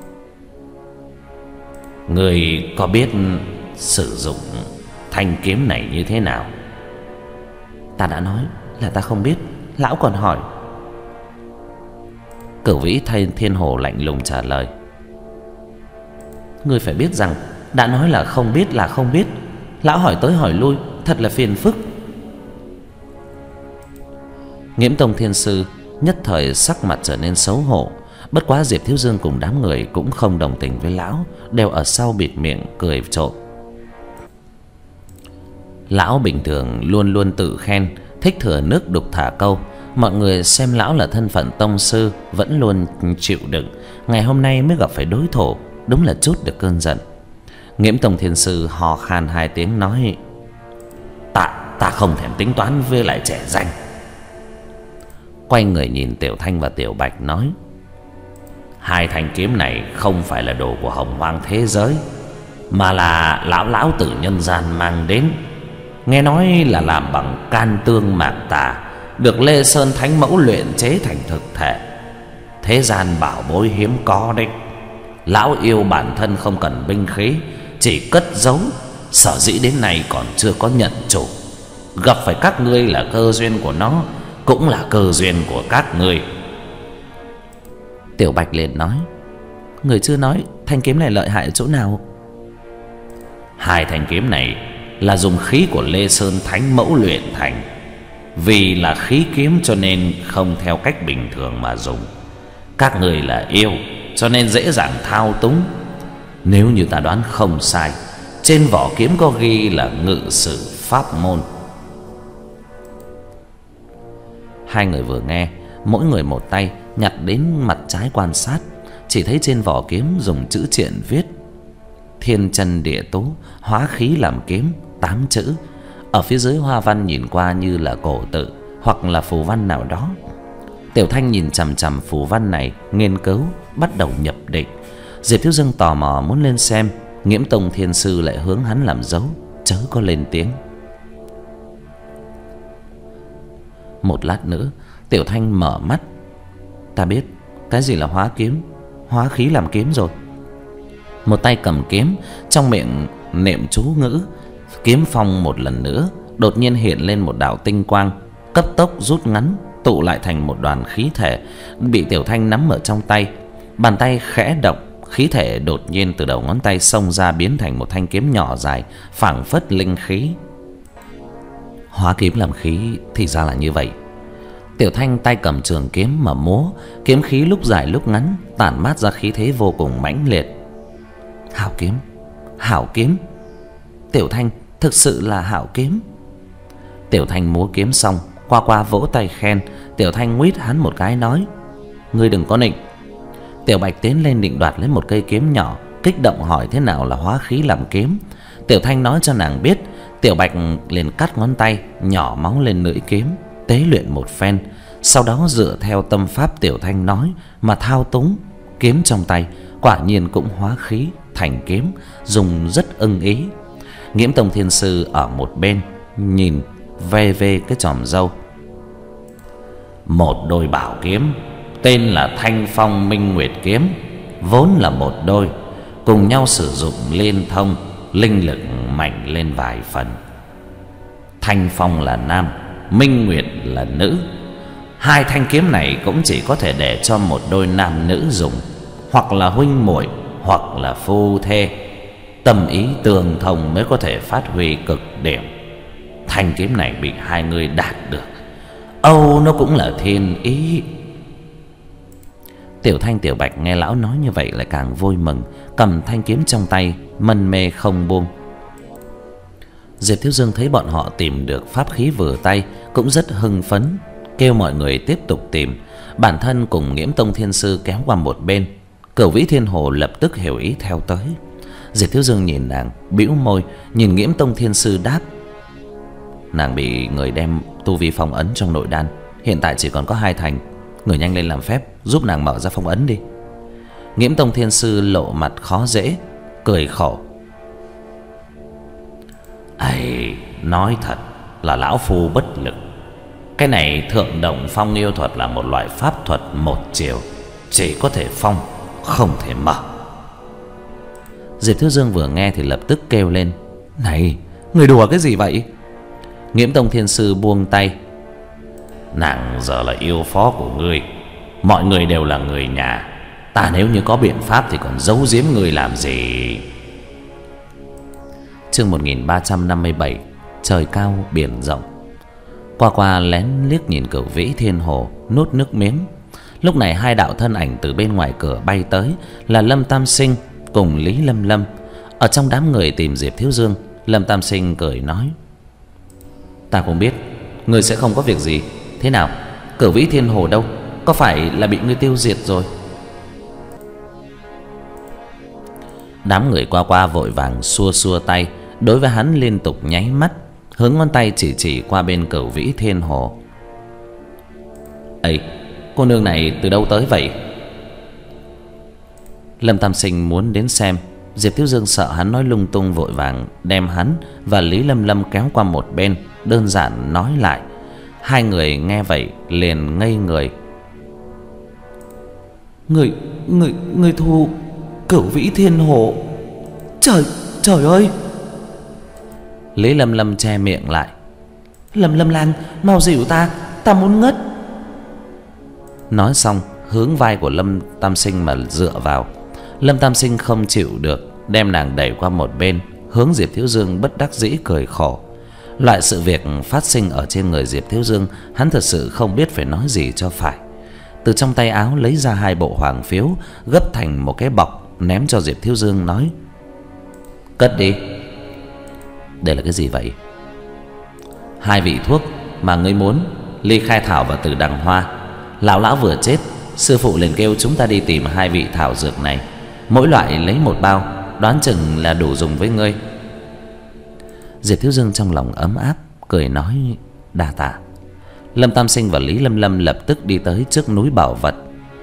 Speaker 1: người có biết sử dụng thanh kiếm này như thế nào? Ta đã nói là ta không biết, lão còn hỏi. Cửu Vĩ thay Thiên Hồ lạnh lùng trả lời, ngươi phải biết rằng đã nói là không biết là không biết, lão hỏi tới hỏi lui thật là phiền phức. Nghiễm Tông Thiên Sư nhất thời sắc mặt trở nên xấu hổ. Bất quá Diệp Thiếu Dương cùng đám người cũng không đồng tình với lão, đều ở sau bịt miệng cười trộm. Lão bình thường luôn luôn tự khen, thích thừa nước đục thả câu. Mọi người xem lão là thân phận tông sư, vẫn luôn chịu đựng. Ngày hôm nay mới gặp phải đối thủ, đúng là chút được cơn giận. Nghiễm Tông Thiên Sư hò khan hai tiếng nói, Ta, ta không thèm tính toán với lại trẻ danh. Quay người nhìn Tiểu Thanh và Tiểu Bạch nói, hai thanh kiếm này không phải là đồ của Hồng Hoang thế giới, mà là lão lão từ nhân gian mang đến. Nghe nói là làm bằng can tương mạc tà, được Lê Sơn Thánh Mẫu luyện chế thành thực thể. Thế gian bảo bối hiếm có đấy. Lão yêu bản thân không cần binh khí, chỉ cất giấu, sở dĩ đến nay còn chưa có nhận chủ. Gặp phải các ngươi là cơ duyên của nó, cũng là cơ duyên của các ngươi. Tiểu Bạch liền nói, người chưa nói thanh kiếm này lợi hại ở chỗ nào? Hai thanh kiếm này là dùng khí của Lê Sơn Thánh Mẫu luyện thành. Vì là khí kiếm cho nên không theo cách bình thường mà dùng. Các người là yêu cho nên dễ dàng thao túng. Nếu như ta đoán không sai, trên vỏ kiếm có ghi là ngự sử pháp môn. Hai người vừa nghe, mỗi người một tay nhặt đến mặt trái quan sát, chỉ thấy trên vỏ kiếm dùng chữ triện viết Thiên Chân Địa Tú, hóa khí làm kiếm, tám chữ. Ở phía dưới hoa văn nhìn qua như là cổ tự hoặc là phù văn nào đó. Tiểu Thanh nhìn chằm chằm phù văn này, nghiên cứu, bắt đầu nhập định. Diệp Thiếu Dương tò mò muốn lên xem, Nghiễm Tông Thiên Sư lại hướng hắn làm dấu, chớ có lên tiếng. Một lát nữa, Tiểu Thanh mở mắt. Ta biết cái gì là hóa kiếm, hóa khí làm kiếm rồi. Một tay cầm kiếm, trong miệng niệm chú ngữ. Kiếm phong một lần nữa đột nhiên hiện lên một đạo tinh quang, cấp tốc rút ngắn, tụ lại thành một đoàn khí thể, bị Tiểu Thanh nắm ở trong tay. Bàn tay khẽ động, khí thể đột nhiên từ đầu ngón tay xông ra, biến thành một thanh kiếm nhỏ dài, phảng phất linh khí. Hóa kiếm làm khí thì ra là như vậy. Tiểu Thanh tay cầm trường kiếm mà múa, kiếm khí lúc dài lúc ngắn, tản mát ra khí thế vô cùng mãnh liệt. Hảo kiếm, hảo kiếm. Tiểu Thanh thực sự là hảo kiếm. Tiểu Thanh múa kiếm xong, qua qua vỗ tay khen. Tiểu Thanh nguýt hắn một cái nói: ngươi đừng có nịnh. Tiểu Bạch tiến lên định đoạt lấy một cây kiếm nhỏ, kích động hỏi thế nào là hóa khí làm kiếm. Tiểu Thanh nói cho nàng biết. Tiểu Bạch liền cắt ngón tay, nhỏ máu lên lưỡi kiếm, tế luyện một phen. Sau đó dựa theo tâm pháp Tiểu Thanh nói mà thao túng kiếm trong tay, quả nhiên cũng hóa khí thành kiếm, dùng rất ưng ý. Nghiễm Tông Thiên Sư ở một bên nhìn ve ve cái chòm râu. Một đôi bảo kiếm tên là Thanh Phong Minh Nguyệt kiếm, vốn là một đôi, cùng nhau sử dụng liên thông, linh lực mạnh lên vài phần. Thanh Phong là nam, Minh Nguyệt là nữ. Hai thanh kiếm này cũng chỉ có thể để cho một đôi nam nữ dùng, hoặc là huynh muội, hoặc là phu thê. Tâm ý tương thông mới có thể phát huy cực điểm. Thanh kiếm này bị hai người đạt được, âu nó cũng là thiên ý. Tiểu Thanh Tiểu Bạch nghe lão nói như vậy lại càng vui mừng, cầm thanh kiếm trong tay mân mê không buông. Diệp Thiếu Dương thấy bọn họ tìm được pháp khí vừa tay cũng rất hưng phấn, kêu mọi người tiếp tục tìm. Bản thân cùng Nghiễm Tông Thiên Sư kéo qua một bên. Cửu Vĩ Thiên Hồ lập tức hiểu ý theo tới. Diệp Thiếu Dương nhìn nàng, bĩu môi, nhìn Nghiễm Tông Thiên Sư đáp: nàng bị người đem tu vi phong ấn trong nội đan, hiện tại chỉ còn có hai thành. Người nhanh lên làm phép giúp nàng mở ra phong ấn đi. Nghiễm Tông Thiên Sư lộ mặt khó dễ, cười khổ: ây, nói thật là lão phu bất lực. Cái này thượng động phong yêu thuật là một loại pháp thuật một chiều, chỉ có thể phong, không thể mở. Diệp Thiếu Dương vừa nghe thì lập tức kêu lên: này, người đùa cái gì vậy? Nghiễm Tông Thiên Sư buông tay: nàng giờ là yêu phó của ngươi, mọi người đều là người nhà. Ta nếu như có biện pháp thì còn giấu giếm ngươi làm gì? Chương một nghìn ba trăm năm mươi bảy. Trời cao biển rộng. Qua qua lén liếc nhìn Cửu Vĩ Thiên Hồ, nuốt nước miếng. Lúc này hai đạo thân ảnh từ bên ngoài cửa bay tới, là Lâm Tam Sinh cùng Lý Lâm Lâm. Ở trong đám người tìm Diệp Thiếu Dương, Lâm Tam Sinh cười nói: ta cũng biết ngươi sẽ không có việc gì. Thế nào, Cửu Vĩ Thiên Hồ đâu? Có phải là bị ngươi tiêu diệt rồi? Đám người qua qua vội vàng xua xua tay, đối với hắn liên tục nháy mắt, hướng ngón tay chỉ chỉ qua bên Cửu Vĩ Thiên Hồ. Ây, cô nương này từ đâu tới vậy? Lâm Tam Sinh muốn đến xem. Diệp Thiếu Dương sợ hắn nói lung tung, vội vàng đem hắn và Lý Lâm Lâm kéo qua một bên, đơn giản nói lại. Hai người nghe vậy liền ngây người. Người, người, người thu Cửu Vĩ Thiên Hồ? Trời, trời ơi! Lý Lâm Lâm che miệng lại. Lâm Lâm Lang, mau dìu ta, ta muốn ngất. Nói xong hướng vai của Lâm Tam Sinh mà dựa vào. Lâm Tam Sinh không chịu được, đem nàng đẩy qua một bên, hướng Diệp Thiếu Dương bất đắc dĩ cười khổ. Loại sự việc phát sinh ở trên người Diệp Thiếu Dương, hắn thật sự không biết phải nói gì cho phải. Từ trong tay áo lấy ra hai bộ hoàng phiếu, gấp thành một cái bọc, ném cho Diệp Thiếu Dương nói: cất đi. Đây là cái gì vậy? Hai vị thuốc mà ngươi muốn, ly khai thảo và tử đằng hoa. Lão lão vừa chết, sư phụ liền kêu chúng ta đi tìm hai vị thảo dược này, mỗi loại lấy một bao, đoán chừng là đủ dùng với ngươi. Diệp Thiếu Dương trong lòng ấm áp, cười nói: đa tạ. Lâm Tam Sinh và Lý Lâm Lâm lập tức đi tới trước núi bảo vật.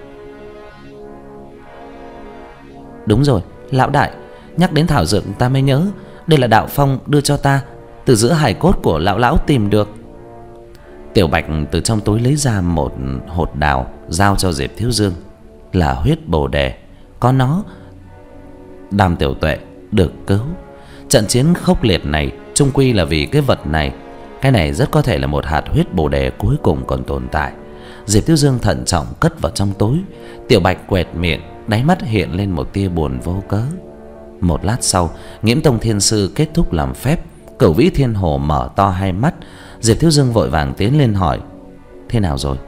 Speaker 1: Đúng rồi, lão đại, nhắc đến thảo dược ta mới nhớ, đây là đạo phong đưa cho ta, từ giữa hài cốt của lão lão tìm được. Tiểu Bạch từ trong túi lấy ra một hột đào, giao cho Diệp Thiếu Dương. Là huyết bồ đề, có nó Đàm Tiểu Tuệ được cứu. Trận chiến khốc liệt này chung quy là vì cái vật này. Cái này rất có thể là một hạt huyết bồ đề cuối cùng còn tồn tại. Diệp Thiếu Dương thận trọng cất vào trong túi. Tiểu Bạch quẹt miệng, đáy mắt hiện lên một tia buồn vô cớ. Một lát sau, Nghiễm Tông Thiên Sư kết thúc làm phép. Cửu Vĩ Thiên Hồ mở to hai mắt. Diệp Thiếu Dương vội vàng tiến lên hỏi: thế nào rồi?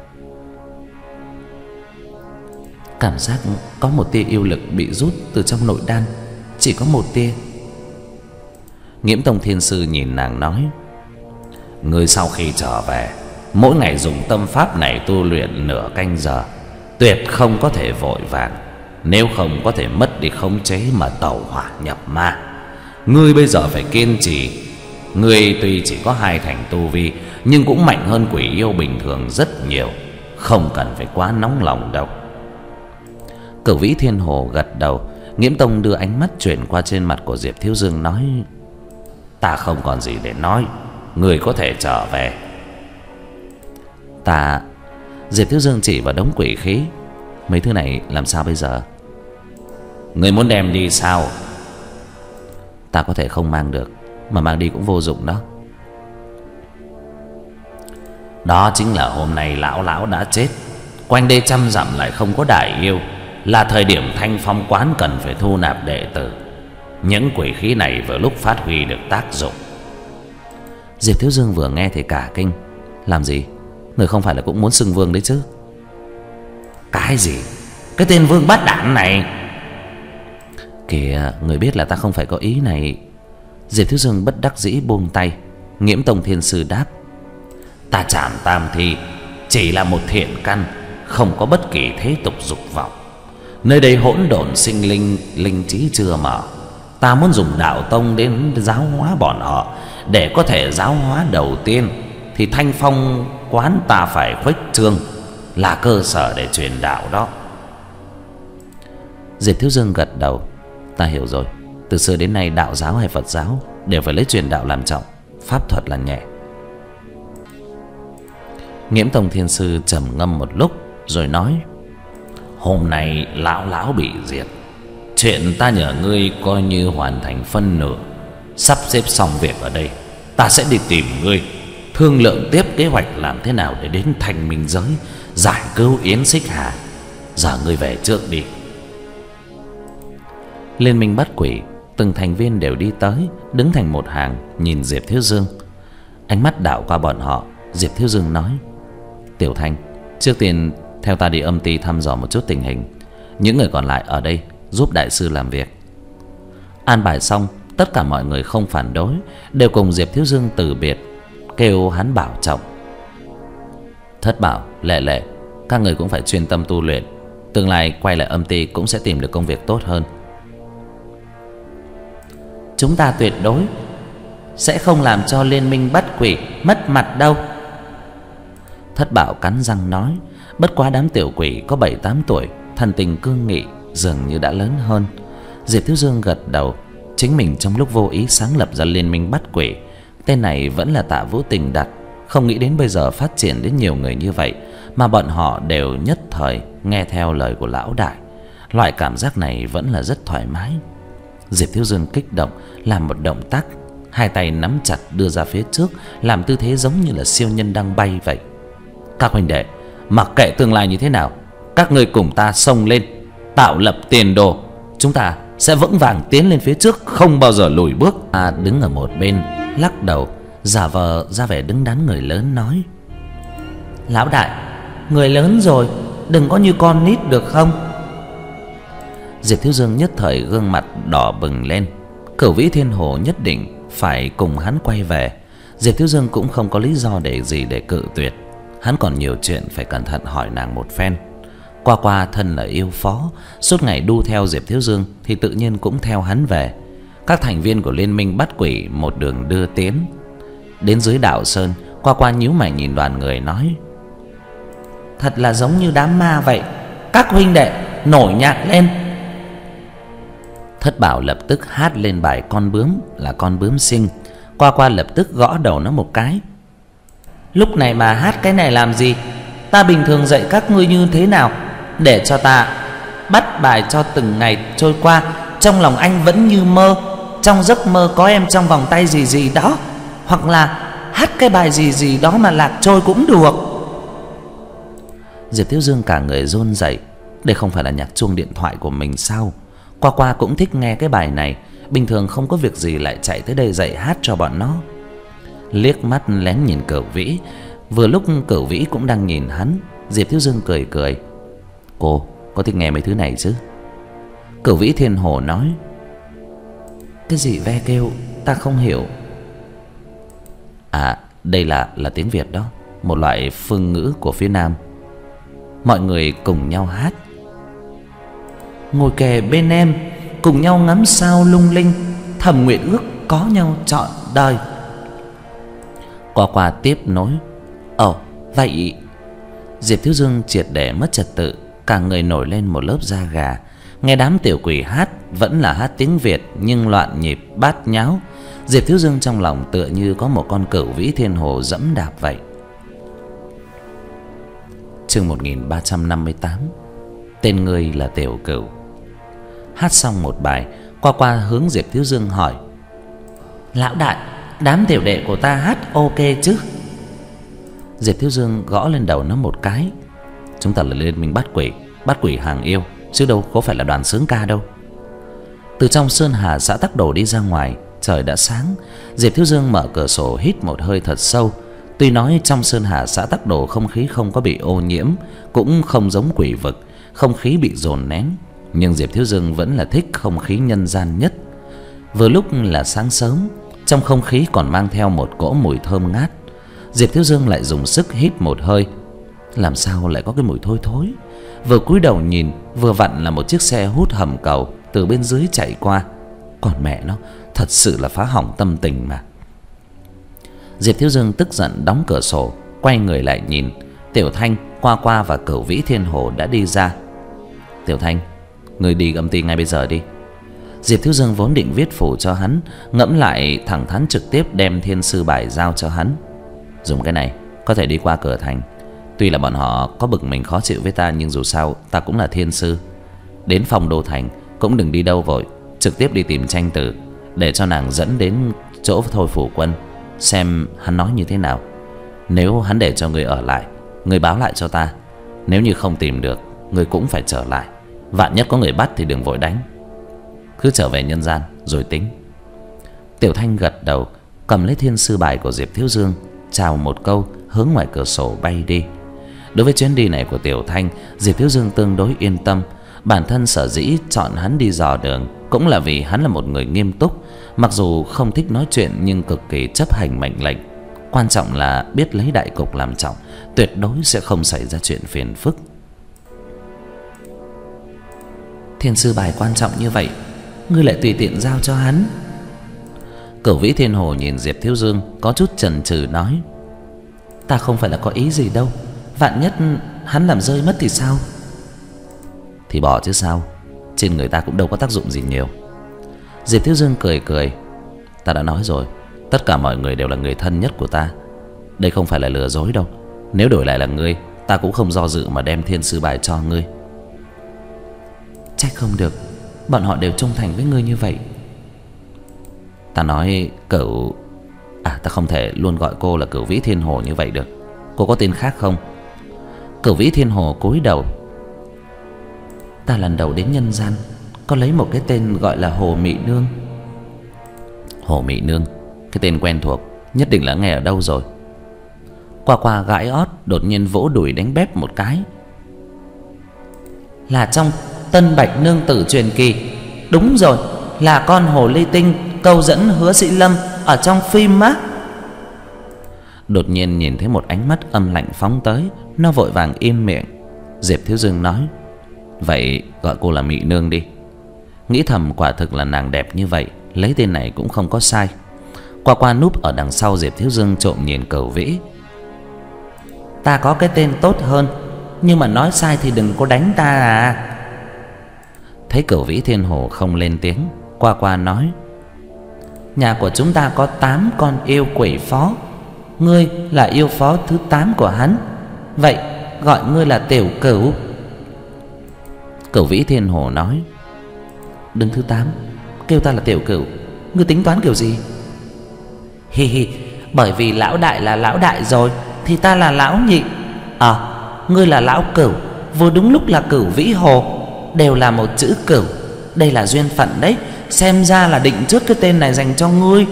Speaker 1: Cảm giác có một tia yêu lực bị rút từ trong nội đan, chỉ có một tia. Nghiễm Tông Thiên Sư nhìn nàng nói: ngươi sau khi trở về, mỗi ngày dùng tâm pháp này tu luyện nửa canh giờ, tuyệt không có thể vội vàng, nếu không có thể mất đi khống chế mà tẩu hỏa nhập ma. Ngươi bây giờ phải kiên trì. Ngươi tuy chỉ có hai thành tu vi, nhưng cũng mạnh hơn quỷ yêu bình thường rất nhiều, không cần phải quá nóng lòng đâu. Cửu Vĩ Thiên Hồ gật đầu. Nghiễm Tông đưa ánh mắt chuyển qua trên mặt của Diệp Thiếu Dương nói: ta không còn gì để nói, người có thể trở về. Ta Diệp Thiếu Dương chỉ vào đống quỷ khí: mấy thứ này làm sao bây giờ? Người muốn đem đi sao? Ta có thể không mang được, mà mang đi cũng vô dụng đó. Đó chính là hôm nay lão lão đã chết, quanh đây trăm dặm lại không có đại yêu, là thời điểm Thanh Phong quán cần phải thu nạp đệ tử. Những quỷ khí này vừa lúc phát huy được tác dụng. Diệp Thiếu Dương vừa nghe thì cả kinh: làm gì? Người không phải là cũng muốn xưng vương đấy chứ? Cái gì? Cái tên vương bát đản này! Kìa, người biết là ta không phải có ý này. Diệp Thiếu Dương bất đắc dĩ buông tay. Nghiễm Tông Thiên Sư đáp: ta Trảm Tam Thi chỉ là một thiện căn, không có bất kỳ thế tục dục vọng. Nơi đây hỗn độn sinh linh, linh trí chưa mở. Ta muốn dùng đạo tông đến giáo hóa bọn họ. Để có thể giáo hóa đầu tiên thì Thanh Phong quán ta phải khuếch trương, là cơ sở để truyền đạo đó. Diệp Thiếu Dương gật đầu: ta hiểu rồi. Từ xưa đến nay, đạo giáo hay Phật giáo đều phải lấy truyền đạo làm trọng, pháp thuật là nhẹ. Nghiễm Tông Thiên Sư trầm ngâm một lúc rồi nói: hôm nay lão lão bị diệt, chuyện ta nhờ ngươi coi như hoàn thành phân nửa. Sắp xếp xong việc ở đây, ta sẽ đi tìm ngươi, thương lượng tiếp kế hoạch làm thế nào để đến Thanh Minh Giới giải cứu Yến Xích Hà. Giờ ngươi về trước đi. Liên minh bắt quỷ, từng thành viên đều đi tới, đứng thành một hàng nhìn Diệp Thiếu Dương. Ánh mắt đảo qua bọn họ, Diệp Thiếu Dương nói: Tiểu Thanh, trước tiên theo ta đi âm ty thăm dò một chút tình hình. Những người còn lại ở đây giúp đại sư làm việc. An bài xong, tất cả mọi người không phản đối, đều cùng Diệp Thiếu Dương từ biệt, kêu hắn bảo trọng. Thất Bảo, Lệ Lệ, các người cũng phải chuyên tâm tu luyện, tương lai quay lại âm ty cũng sẽ tìm được công việc tốt hơn. Chúng ta tuyệt đối sẽ không làm cho liên minh bắt quỷ mất mặt đâu. Thất Bảo cắn răng nói. Bất quá đám tiểu quỷ có bảy tám tuổi, thần tình cương nghị, dường như đã lớn hơn. Diệp Thiếu Dương gật đầu. Chính mình trong lúc vô ý sáng lập ra liên minh bắt quỷ. Tên này vẫn là Tạ Vũ Tình đặt. Không nghĩ đến bây giờ phát triển đến nhiều người như vậy, mà bọn họ đều nhất thời nghe theo lời của lão đại. Loại cảm giác này vẫn là rất thoải mái. Diệp Thiếu Dương kích động, làm một động tác, hai tay nắm chặt đưa ra phía trước, làm tư thế giống như là siêu nhân đang bay vậy. Các huynh đệ, mặc kệ tương lai như thế nào, các ngươi cùng ta xông lên, tạo lập tiền đồ. Chúng ta sẽ vững vàng tiến lên phía trước, không bao giờ lùi bước. Ta đứng ở một bên, lắc đầu, giả vờ ra vẻ đứng đắn người lớn nói: Lão đại, người lớn rồi, đừng có như con nít được không? Diệp Thiếu Dương nhất thời gương mặt đỏ bừng lên. Cửu Vĩ Thiên Hồ nhất định phải cùng hắn quay về. Diệp Thiếu Dương cũng không có lý do để gì để cự tuyệt. Hắn còn nhiều chuyện phải cẩn thận hỏi nàng một phen. Qua qua thân là yêu phó, suốt ngày đu theo Diệp Thiếu Dương thì tự nhiên cũng theo hắn về. Các thành viên của liên minh bắt quỷ một đường đưa tiến. Đến dưới đạo sơn, Qua Qua nhíu mày nhìn đoàn người nói: Thật là giống như đám ma vậy. Các huynh đệ nổi nhạc lên. Thất Bảo lập tức hát lên bài Con Bướm là con bướm xinh. Qua Qua lập tức gõ đầu nó một cái: Lúc này mà hát cái này làm gì? Ta bình thường dạy các ngươi như thế nào? Để cho ta bắt bài cho từng ngày trôi qua, trong lòng anh vẫn như mơ. Trong giấc mơ có em trong vòng tay gì gì đó, hoặc là hát cái bài gì gì đó mà lạc trôi cũng được. Diệp Thiếu Dương cả người run rẩy. Đây không phải là nhạc chuông điện thoại của mình sao? Qua Qua cũng thích nghe cái bài này, bình thường không có việc gì lại chạy tới đây dạy hát cho bọn nó. Liếc mắt lén nhìn Cửu Vĩ. Vừa lúc Cửu Vĩ cũng đang nhìn hắn, Diệp Thiếu Dương cười cười: Cô có thích nghe mấy thứ này chứ? Cửu Vĩ Thiên Hồ nói: Cái gì ve kêu ta không hiểu. À, đây là là tiếng Việt đó, một loại phương ngữ của phía Nam. Mọi người cùng nhau hát: Ngồi kề bên em, cùng nhau ngắm sao lung linh, thầm nguyện ước có nhau trọn đời. Qua Qua tiếp nối: Ồ, vậy. Diệp Thiếu Dương triệt để mất trật tự, cả người nổi lên một lớp da gà. Nghe đám tiểu quỷ hát vẫn là hát tiếng Việt nhưng loạn nhịp bát nháo. Diệp Thiếu Dương trong lòng tựa như có một con Cửu Vĩ Thiên Hồ dẫm đạp vậy. Chương một nghìn ba trăm năm mươi tám. Tên ngươi là Tiểu Cửu. Hát xong một bài, Qua Qua hướng Diệp Thiếu Dương hỏi: Lão đại, đám tiểu đệ của ta hát ok chứ? Diệp Thiếu Dương gõ lên đầu nó một cái: Chúng ta là liên minh bắt quỷ, bắt quỷ hàng yêu, chứ đâu có phải là đoàn xướng ca đâu. Từ trong sơn hà xã Tắc Đồ đi ra ngoài, trời đã sáng. Diệp Thiếu Dương mở cửa sổ hít một hơi thật sâu. Tuy nói trong sơn hà xã Tắc Đồ không khí không có bị ô nhiễm, cũng không giống quỷ vực, không khí bị dồn nén, nhưng Diệp Thiếu Dương vẫn là thích không khí nhân gian nhất. Vừa lúc là sáng sớm, trong không khí còn mang theo một cỗ mùi thơm ngát. Diệp Thiếu Dương lại dùng sức hít một hơi. Làm sao lại có cái mùi thối thối? Vừa cúi đầu nhìn, vừa vặn là một chiếc xe hút hầm cầu từ bên dưới chạy qua. Còn mẹ nó, thật sự là phá hỏng tâm tình mà. Diệp Thiếu Dương tức giận đóng cửa sổ, quay người lại nhìn. Tiểu Thanh, Qua Qua và Cửu Vĩ Thiên Hồ đã đi ra. Tiểu Thanh, người đi âm ty ngay bây giờ đi. Diệp Thiếu Dương vốn định viết phủ cho hắn, ngẫm lại thẳng thắn trực tiếp đem thiên sư bài giao cho hắn. Dùng cái này có thể đi qua cửa thành. Tuy là bọn họ có bực mình khó chịu với ta, nhưng dù sao ta cũng là thiên sư. Đến Phong Đô Thành cũng đừng đi đâu vội, trực tiếp đi tìm Tranh Tử, để cho nàng dẫn đến chỗ Thôi Phủ Quân, xem hắn nói như thế nào. Nếu hắn để cho người ở lại, người báo lại cho ta. Nếu như không tìm được, người cũng phải trở lại. Vạn nhất có người bắt thì đừng vội đánh, cứ trở về nhân gian rồi tính. Tiểu Thanh gật đầu, cầm lấy thiên sư bài của Diệp Thiếu Dương, chào một câu, hướng ngoài cửa sổ bay đi. Đối với chuyến đi này của Tiểu Thanh, Diệp Thiếu Dương tương đối yên tâm. Bản thân sở dĩ chọn hắn đi dò đường cũng là vì hắn là một người nghiêm túc. Mặc dù không thích nói chuyện nhưng cực kỳ chấp hành mệnh lệnh. Quan trọng là biết lấy đại cục làm trọng, tuyệt đối sẽ không xảy ra chuyện phiền phức. Thiên sư bài quan trọng như vậy, ngươi lại tùy tiện giao cho hắn? Cửu Vĩ Thiên Hồ nhìn Diệp Thiếu Dương có chút chần chừ nói: Ta không phải là có ý gì đâu, vạn nhất hắn làm rơi mất thì sao? Thì bỏ chứ sao, trên người ta cũng đâu có tác dụng gì nhiều. Diệp Thiếu Dương cười cười: Ta đã nói rồi, tất cả mọi người đều là người thân nhất của ta. Đây không phải là lừa dối đâu. Nếu đổi lại là ngươi, ta cũng không do dự mà đem thiên sư bài cho ngươi. Trách không được, bọn họ đều trung thành với ngươi như vậy. Ta nói Cửu... À, ta không thể luôn gọi cô là Cửu Vĩ Thiên Hồ như vậy được. Cô có tên khác không? Cửu Vĩ Thiên Hồ cúi đầu: Ta lần đầu đến nhân gian có lấy một cái tên gọi là Hồ Mị Nương. Hồ Mị Nương, cái tên quen thuộc, nhất định là nghe ở đâu rồi. Qua Qua gãi ót, đột nhiên vỗ đùi đánh bép một cái: Là trong Tân Bạch Nương Tử truyền kỳ. Đúng rồi, là con hồ ly tinh câu dẫn Hứa Sĩ Lâm ở trong phim á. Đột nhiên nhìn thấy một ánh mắt âm lạnh phóng tới, nó vội vàng im miệng. Diệp Thiếu Dương nói: Vậy gọi cô là Mị Nương đi. Nghĩ thầm quả thực là nàng đẹp như vậy, lấy tên này cũng không có sai. Qua Qua núp ở đằng sau Diệp Thiếu Dương trộm nhìn Cửu Vĩ. Ta có cái tên tốt hơn, nhưng mà nói sai thì đừng có đánh ta à. Thấy Cửu Vĩ Thiên Hồ không lên tiếng, Qua Qua nói: Nhà của chúng ta có tám con yêu quỷ phó, ngươi là yêu phó thứ tám của hắn, vậy gọi ngươi là Tiểu Cửu. Cửu Vĩ Thiên Hồ nói: Đứng thứ tám, kêu ta là Tiểu Cửu, ngươi tính toán kiểu gì? Hi hi, bởi vì lão đại là lão đại rồi thì ta là lão nhị. À, ngươi là lão Cửu, vừa đúng lúc là Cửu Vĩ Hồ, đều là một chữ Cửu. Đây là duyên phận đấy, xem ra là định trước cái tên này dành cho ngươi.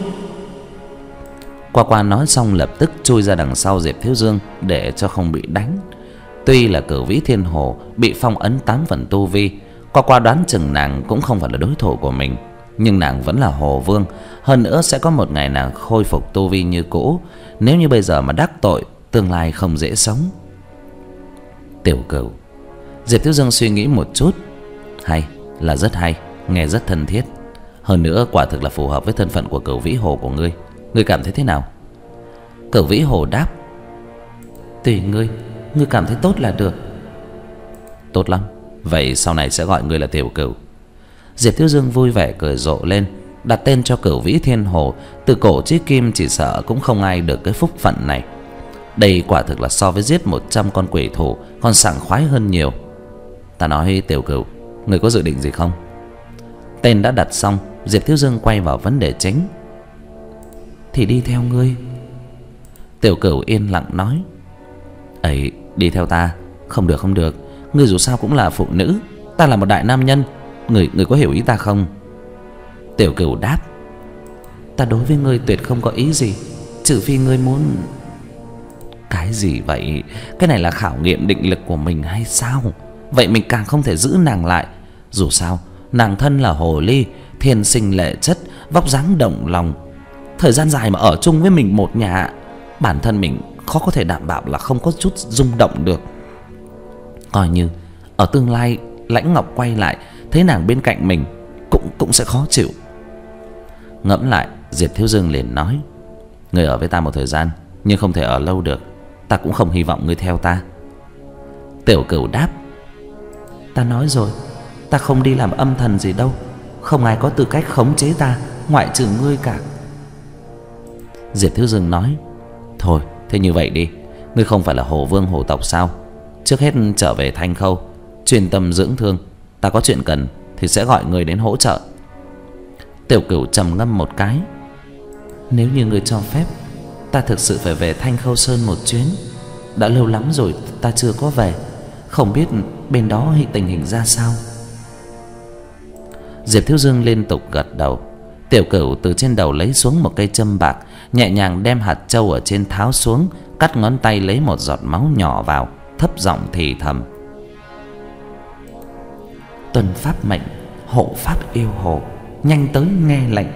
Speaker 1: Qua Qua nói xong lập tức chui ra đằng sau Diệp Thiếu Dương để cho không bị đánh. Tuy là Cửu Vĩ Thiên Hồ bị phong ấn tám phần tu vi, Qua Qua đoán chừng nàng cũng không phải là đối thủ của mình, nhưng nàng vẫn là Hồ Vương, hơn nữa sẽ có một ngày nàng khôi phục tu vi như cũ. Nếu như bây giờ mà đắc tội, tương lai không dễ sống. Tiểu Cửu. Diệp Thiếu Dương suy nghĩ một chút. Hay, là rất hay, nghe rất thân thiết. Hơn nữa quả thực là phù hợp với thân phận của Cửu Vĩ Hồ của ngươi. Ngươi cảm thấy thế nào? Cửu Vĩ Hồ đáp: Tùy ngươi, ngươi cảm thấy tốt là được. Tốt lắm, vậy sau này sẽ gọi ngươi là Tiểu Cửu. Diệp Thiếu Dương vui vẻ cười rộ lên, đặt tên cho Cửu Vĩ Thiên Hồ. Từ cổ chí kim chỉ sợ cũng không ai được cái phúc phận này. Đây quả thực là so với giết một trăm con quỷ thủ còn sảng khoái hơn nhiều. Ta nói Tiểu Cửu, ngươi có dự định gì không? Tên đã đặt xong, Diệp Thiếu Dương quay vào vấn đề chính. Thì đi theo ngươi. Tiểu Cửu yên lặng nói: Ấy, đi theo ta? Không được không được, ngươi dù sao cũng là phụ nữ, ta là một đại nam nhân. Ngươi, ngươi có hiểu ý ta không? Tiểu Cửu đáp: Ta đối với ngươi tuyệt không có ý gì, trừ phi ngươi muốn... Cái gì vậy? Cái này là khảo nghiệm định lực của mình hay sao? Vậy mình càng không thể giữ nàng lại. Dù sao nàng thân là hồ ly, thiên sinh lệ chất, vóc dáng động lòng. Thời gian dài mà ở chung với mình một nhà, bản thân mình khó có thể đảm bảo là không có chút rung động được. Coi như ở tương lai Lãnh Ngọc quay lại thấy nàng bên cạnh mình cũng cũng sẽ khó chịu. Ngẫm lại, Diệp Thiếu Dương liền nói: Ngươi ở với ta một thời gian, nhưng không thể ở lâu được. Ta cũng không hy vọng ngươi theo ta. Tiểu Cửu đáp: Ta nói rồi, ta không đi làm âm thần gì đâu, không ai có tư cách khống chế ta ngoại trừ ngươi cả. Diệp Thiếu Dương nói: Thôi, thế như vậy đi, ngươi không phải là Hồ Vương Hồ tộc sao? Trước hết trở về Thanh Khâu, chuyên tâm dưỡng thương. Ta có chuyện cần thì sẽ gọi ngươi đến hỗ trợ. Tiểu Cửu trầm ngâm một cái: Nếu như ngươi cho phép, ta thực sự phải về Thanh Khâu Sơn một chuyến. Đã lâu lắm rồi ta chưa có về, không biết bên đó tình hình ra sao. Diệp Thiếu Dương liên tục gật đầu. Tiểu Cửu từ trên đầu lấy xuống một cây châm bạc, nhẹ nhàng đem hạt châu ở trên tháo xuống, cắt ngón tay lấy một giọt máu nhỏ vào, thấp giọng thì thầm: Tuân pháp mệnh, hộ pháp yêu hồ, nhanh tới nghe lệnh.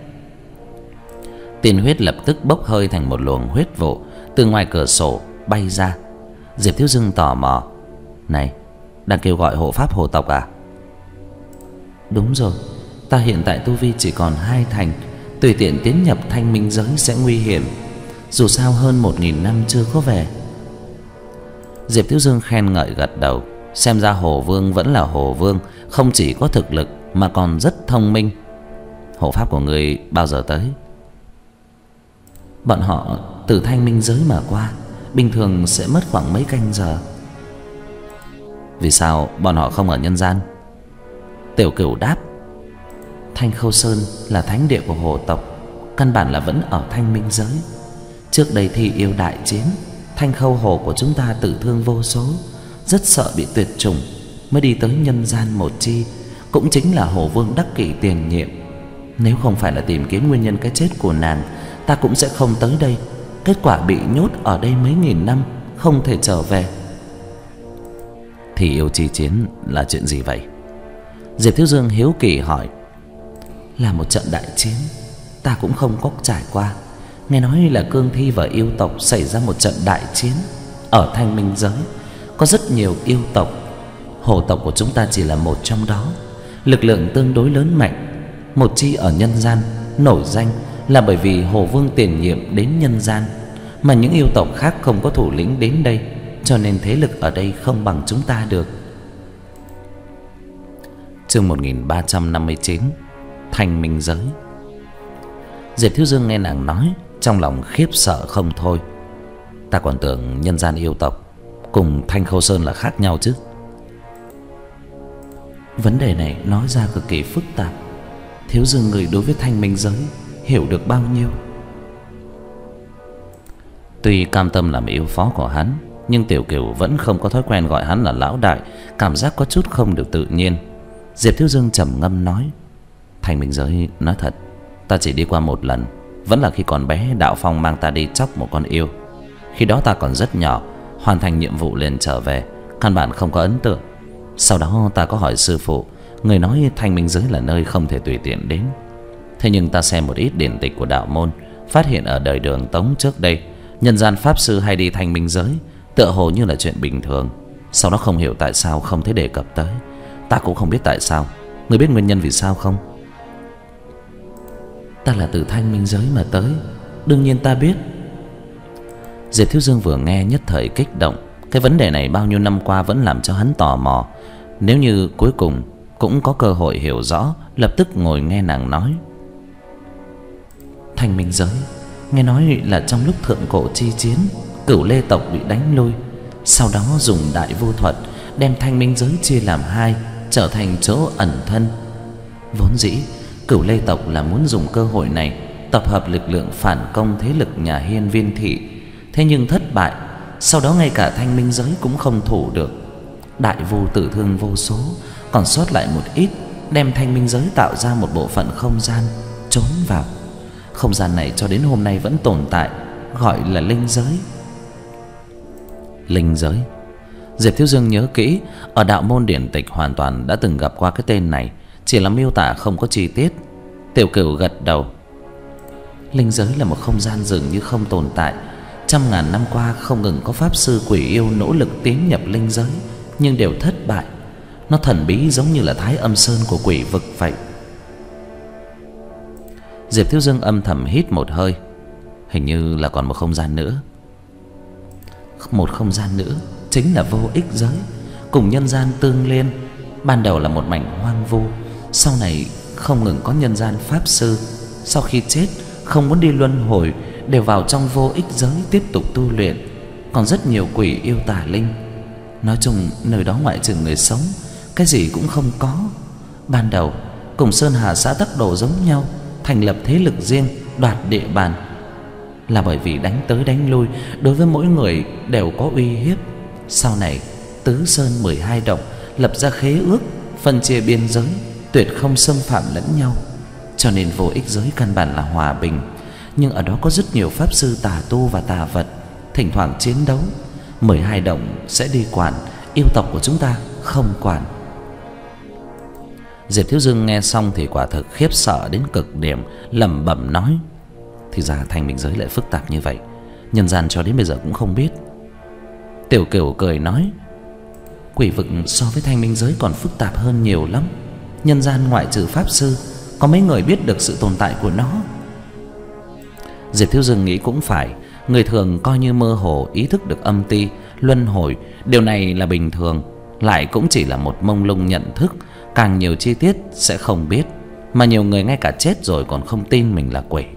Speaker 1: Tiên huyết lập tức bốc hơi thành một luồng huyết vụ từ ngoài cửa sổ bay ra. Diệp Thiếu Dương tò mò: Này, đang kêu gọi hộ pháp hồ tộc à? Đúng rồi, ta hiện tại tu vi chỉ còn hai thành, tùy tiện tiến nhập thanh minh giới sẽ nguy hiểm. Dù sao hơn một nghìn năm chưa có về. Diệp Thiếu Dương khen ngợi gật đầu. Xem ra Hồ Vương vẫn là Hồ Vương, không chỉ có thực lực mà còn rất thông minh. Hộ pháp của người bao giờ tới? Bọn họ từ thanh minh giới mà qua, bình thường sẽ mất khoảng mấy canh giờ. Vì sao bọn họ không ở nhân gian? Tiểu Cửu đáp: Thanh Khâu Sơn là thánh địa của hồ tộc, căn bản là vẫn ở thanh minh giới. Trước đây thi yêu đại chiến, Thanh Khâu hồ của chúng ta tử thương vô số, rất sợ bị tuyệt chủng, mới đi tới nhân gian một chi. Cũng chính là Hồ Vương đắc kỷ tiền nhiệm. Nếu không phải là tìm kiếm nguyên nhân cái chết của nàng, ta cũng sẽ không tới đây. Kết quả bị nhốt ở đây mấy nghìn năm, không thể trở về. Thì yêu chi chiến là chuyện gì vậy? Diệp Thiếu Dương hiếu kỳ hỏi. Là một trận đại chiến, ta cũng không có trải qua. Nghe nói là cương thi và yêu tộc xảy ra một trận đại chiến ở thanh minh giới. Có rất nhiều yêu tộc, hồ tộc của chúng ta chỉ là một trong đó. Lực lượng tương đối lớn mạnh. Một chi ở nhân gian nổi danh là bởi vì Hồ Vương tiền nhiệm đến nhân gian, mà những yêu tộc khác không có thủ lĩnh đến đây, cho nên thế lực ở đây không bằng chúng ta được. Chương một nghìn ba trăm năm mươi chín. Thanh minh giới. Diệp Thiếu Dương nghe nàng nói, trong lòng khiếp sợ không thôi. Ta còn tưởng nhân gian yêu tộc cùng Thanh Khâu Sơn là khác nhau chứ. Vấn đề này nói ra cực kỳ phức tạp. Thiếu Dương người đối với thanh minh giới hiểu được bao nhiêu? Tuy cam tâm làm yêu phó của hắn, nhưng Tiểu Kiều vẫn không có thói quen gọi hắn là lão đại, cảm giác có chút không được tự nhiên. Diệp Thiếu Dương trầm ngâm nói: thanh minh giới nói thật, ta chỉ đi qua một lần, vẫn là khi còn bé Đạo Phong mang ta đi chóc một con yêu. Khi đó ta còn rất nhỏ, hoàn thành nhiệm vụ liền trở về, căn bản không có ấn tượng. Sau đó ta có hỏi sư phụ, người nói thanh minh giới là nơi không thể tùy tiện đến. Thế nhưng ta xem một ít điển tịch của đạo môn, phát hiện ở đời Đường Tống trước đây, nhân gian pháp sư hay đi thanh minh giới, tựa hồ như là chuyện bình thường. Sau đó không hiểu tại sao không thấy đề cập tới. Ta cũng không biết tại sao. Người biết nguyên nhân vì sao không? Ta là từ thanh minh giới mà tới, đương nhiên ta biết. Diệp Thiếu Dương vừa nghe nhất thời kích động. Cái vấn đề này bao nhiêu năm qua vẫn làm cho hắn tò mò. Nếu như cuối cùng cũng có cơ hội hiểu rõ, lập tức ngồi nghe nàng nói. Thanh minh giới nghe nói là trong lúc thượng cổ chi chiến, Cửu Lê tộc bị đánh lui, sau đó dùng đại vô thuật đem thanh minh giới chia làm hai, trở thành chỗ ẩn thân. Vốn dĩ Cửu Lê tộc là muốn dùng cơ hội này tập hợp lực lượng phản công thế lực nhà Hiên Viên thị, thế nhưng thất bại. Sau đó ngay cả thanh minh giới cũng không thủ được, đại vô tử thương vô số, còn sót lại một ít, đem thanh minh giới tạo ra một bộ phận không gian trốn vào. Không gian này cho đến hôm nay vẫn tồn tại, gọi là linh giới. Linh giới. Diệp Thiếu Dương nhớ kỹ, ở đạo môn điển tịch hoàn toàn đã từng gặp qua cái tên này, chỉ là miêu tả không có chi tiết. Tiểu Cửu gật đầu. Linh giới là một không gian dường như không tồn tại. Trăm ngàn năm qua không ngừng có pháp sư quỷ yêu nỗ lực tiến nhập linh giới, nhưng đều thất bại. Nó thần bí giống như là Thái Âm Sơn của quỷ vực vậy. Diệp Thiếu Dương âm thầm hít một hơi. Hình như là còn một không gian nữa. Một không gian nữa chính là vô ích giới, cùng nhân gian tương liên. Ban đầu là một mảnh hoang vu, sau này không ngừng có nhân gian pháp sư sau khi chết không muốn đi luân hồi, đều vào trong vô ích giới tiếp tục tu luyện. Còn rất nhiều quỷ yêu tà linh. Nói chung nơi đó ngoại trừ người sống, cái gì cũng không có. Ban đầu cùng Sơn Hà xã Tắc Đồ giống nhau, thành lập thế lực riêng, đoạt địa bàn. Là bởi vì đánh tới đánh lui, đối với mỗi người đều có uy hiếp. Sau này Tứ Sơn mười hai động lập ra khế ước, phân chia biên giới, tuyệt không xâm phạm lẫn nhau. Cho nên vô ích giới căn bản là hòa bình. Nhưng ở đó có rất nhiều pháp sư tà tu và tà vật, thỉnh thoảng chiến đấu. Mười hai động sẽ đi quản, yêu tộc của chúng ta không quản. Diệp Thiếu Dương nghe xong thì quả thực khiếp sợ đến cực điểm, lẩm bẩm nói: thì ra thanh minh giới lại phức tạp như vậy, nhân gian cho đến bây giờ cũng không biết. Tiểu Kiều cười nói: quỷ vực so với thanh minh giới còn phức tạp hơn nhiều lắm. Nhân gian ngoại trừ pháp sư, có mấy người biết được sự tồn tại của nó. Diệp Thiếu Dương nghĩ cũng phải, người thường coi như mơ hồ ý thức được âm ti, luân hồi, điều này là bình thường, lại cũng chỉ là một mông lung nhận thức, càng nhiều chi tiết sẽ không biết, mà nhiều người ngay cả chết rồi còn không tin mình là quỷ.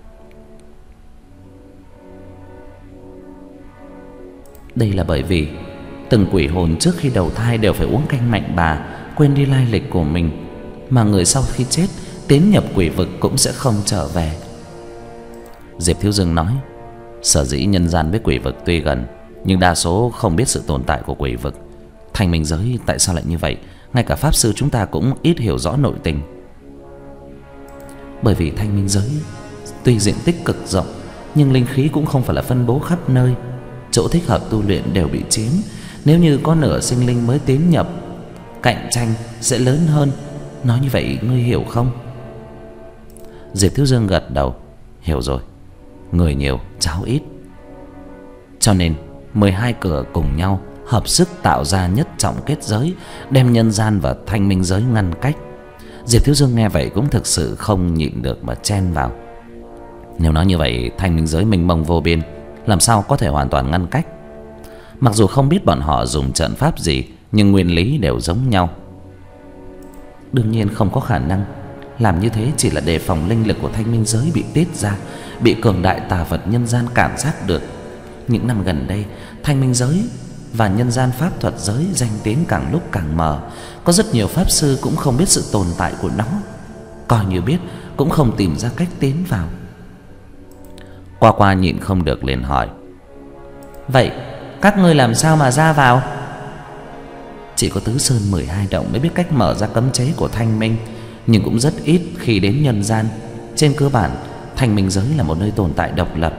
Speaker 1: Đây là bởi vì từng quỷ hồn trước khi đầu thai đều phải uống canh mạnh bà, quên đi lai lịch của mình, mà người sau khi chết tiến nhập quỷ vực cũng sẽ không trở về. Diệp Thiếu Dương nói: sở dĩ nhân gian với quỷ vực tuy gần, nhưng đa số không biết sự tồn tại của quỷ vực. Thanh minh giới tại sao lại như vậy? Ngay cả pháp sư chúng ta cũng ít hiểu rõ nội tình. Bởi vì thanh minh giới tuy diện tích cực rộng, nhưng linh khí cũng không phải là phân bố khắp nơi. Chỗ thích hợp tu luyện đều bị chiếm. Nếu như có nửa sinh linh mới tiến nhập, cạnh tranh sẽ lớn hơn. Nói như vậy ngươi hiểu không? Diệp Thiếu Dương gật đầu. Hiểu rồi. Người nhiều cháo ít, cho nên mười hai cửa cùng nhau hợp sức tạo ra nhất trọng kết giới, đem nhân gian và thanh minh giới ngăn cách. Diệp Thiếu Dương nghe vậy cũng thực sự không nhịn được mà chen vào. Nếu nói như vậy thanh minh giới mênh mông vô biên, làm sao có thể hoàn toàn ngăn cách. Mặc dù không biết bọn họ dùng trận pháp gì, nhưng nguyên lý đều giống nhau. Đương nhiên không có khả năng. Làm như thế chỉ là đề phòng linh lực của thanh minh giới bị tiết ra, bị cường đại tà vật nhân gian cảm giác được. Những năm gần đây, thanh minh giới và nhân gian pháp thuật giới danh tiếng càng lúc càng mờ. Có rất nhiều pháp sư cũng không biết sự tồn tại của nó, coi như biết cũng không tìm ra cách tiến vào. Qua Qua nhịn không được liền hỏi: vậy các ngươi làm sao mà ra vào? Chỉ có Tứ Sơn mười hai động mới biết cách mở ra cấm chế của thanh minh, nhưng cũng rất ít khi đến nhân gian. Trên cơ bản, thanh minh giới là một nơi tồn tại độc lập.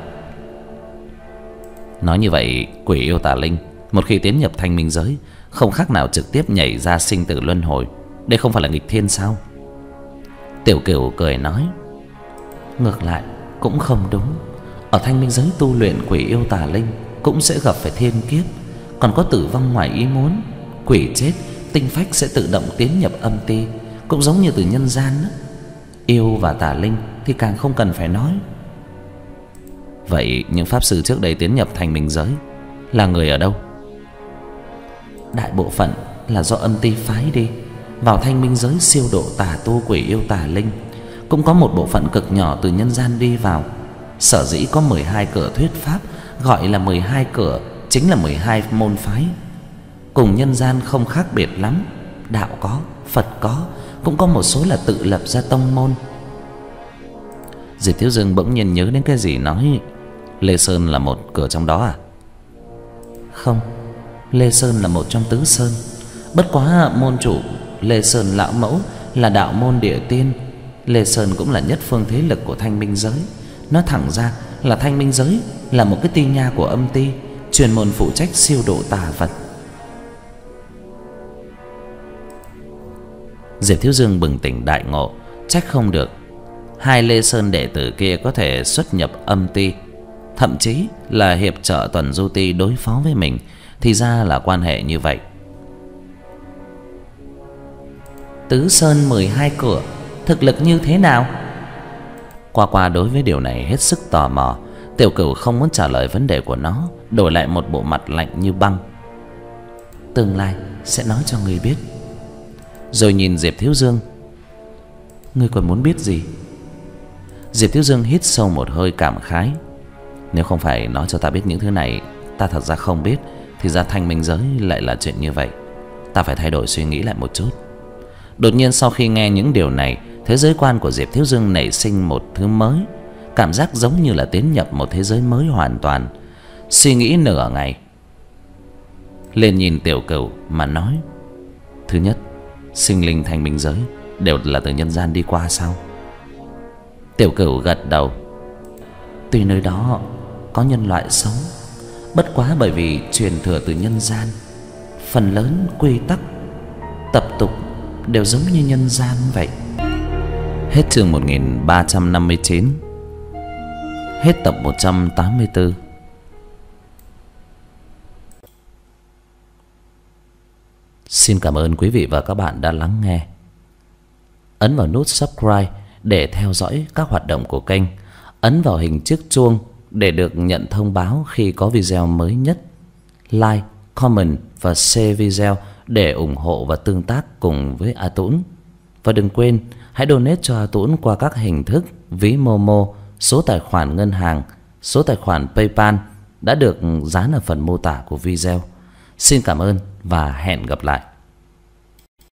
Speaker 1: Nói như vậy, quỷ yêu tà linh một khi tiến nhập thanh minh giới, không khác nào trực tiếp nhảy ra sinh tử luân hồi. Đây không phải là nghịch thiên sao? Tiểu Cửu cười nói: ngược lại cũng không đúng. Ở thanh minh giới tu luyện quỷ yêu tà linh cũng sẽ gặp phải thiên kiếp, còn có tử vong ngoài ý muốn. Quỷ chết, tinh phách sẽ tự động tiến nhập âm ti, cũng giống như từ nhân gian đó. Yêu và tà linh thì càng không cần phải nói. Vậy những pháp sư trước đây tiến nhập thanh minh giới là người ở đâu? Đại bộ phận là do âm ti phái đi vào thanh minh giới siêu độ tà tu quỷ yêu tà linh. Cũng có một bộ phận cực nhỏ từ nhân gian đi vào. Sở dĩ có mười hai cửa thuyết pháp, gọi là mười hai cửa, chính là mười hai môn phái. Cùng nhân gian không khác biệt lắm. Đạo có, Phật có, cũng có một số là tự lập ra tông môn. Diệp Thiếu Dương bỗng nhiên nhớ đến cái gì, nói: Lê Sơn là một cửa trong đó à? Không, Lê Sơn là một trong tứ sơn. Bất quá môn chủ Lê Sơn lão mẫu là đạo môn địa tiên. Lê Sơn cũng là nhất phương thế lực của thanh minh giới. Nói thẳng ra là thanh minh giới là một cái ti nha của âm ti, chuyên môn phụ trách siêu độ tà vật. Diệp Thiếu Dương bừng tỉnh đại ngộ, trách không được hai Lê Sơn đệ tử kia có thể xuất nhập âm ti, thậm chí là hiệp trợ Tuần Du Ti đối phó với mình. Thì ra là quan hệ như vậy. Tứ Sơn mười hai cửa, thực lực như thế nào? Qua Qua đối với điều này hết sức tò mò. Tiểu Cửu không muốn trả lời vấn đề của nó, đổi lại một bộ mặt lạnh như băng. Tương lai sẽ nói cho ngươi biết. Rồi nhìn Diệp Thiếu Dương: ngươi còn muốn biết gì? Diệp Thiếu Dương hít sâu một hơi cảm khái: nếu không phải nói cho ta biết những thứ này, ta thật ra không biết thì ra thanh minh giới lại là chuyện như vậy. Ta phải thay đổi suy nghĩ lại một chút. Đột nhiên sau khi nghe những điều này, thế giới quan của Diệp Thiếu Dương nảy sinh một thứ mới, cảm giác giống như là tiến nhập một thế giới mới hoàn toàn. Suy nghĩ nửa ngày, liền nhìn Tiểu Cửu mà nói: thứ nhất, sinh linh thanh minh giới đều là từ nhân gian đi qua sao? Tiểu Cửu gật đầu: tuy nơi đó có nhân loại sống, bất quá bởi vì truyền thừa từ nhân gian, phần lớn quy tắc, tập tục đều giống như nhân gian vậy. Hết chương một nghìn ba trăm năm mươi chín. Hết tập một trăm tám mươi tư. Xin cảm ơn quý vị và các bạn đã lắng nghe. Ấn vào nút subscribe để theo dõi các hoạt động của kênh. Ấn vào hình chiếc chuông để được nhận thông báo khi có video mới nhất. Like, comment và share video để ủng hộ và tương tác cùng với A Tũng. Và đừng quên hãy donate cho A Tũng qua các hình thức ví Momo, số tài khoản ngân hàng, số tài khoản PayPal đã được dán ở phần mô tả của video. Xin cảm ơn và hẹn gặp lại.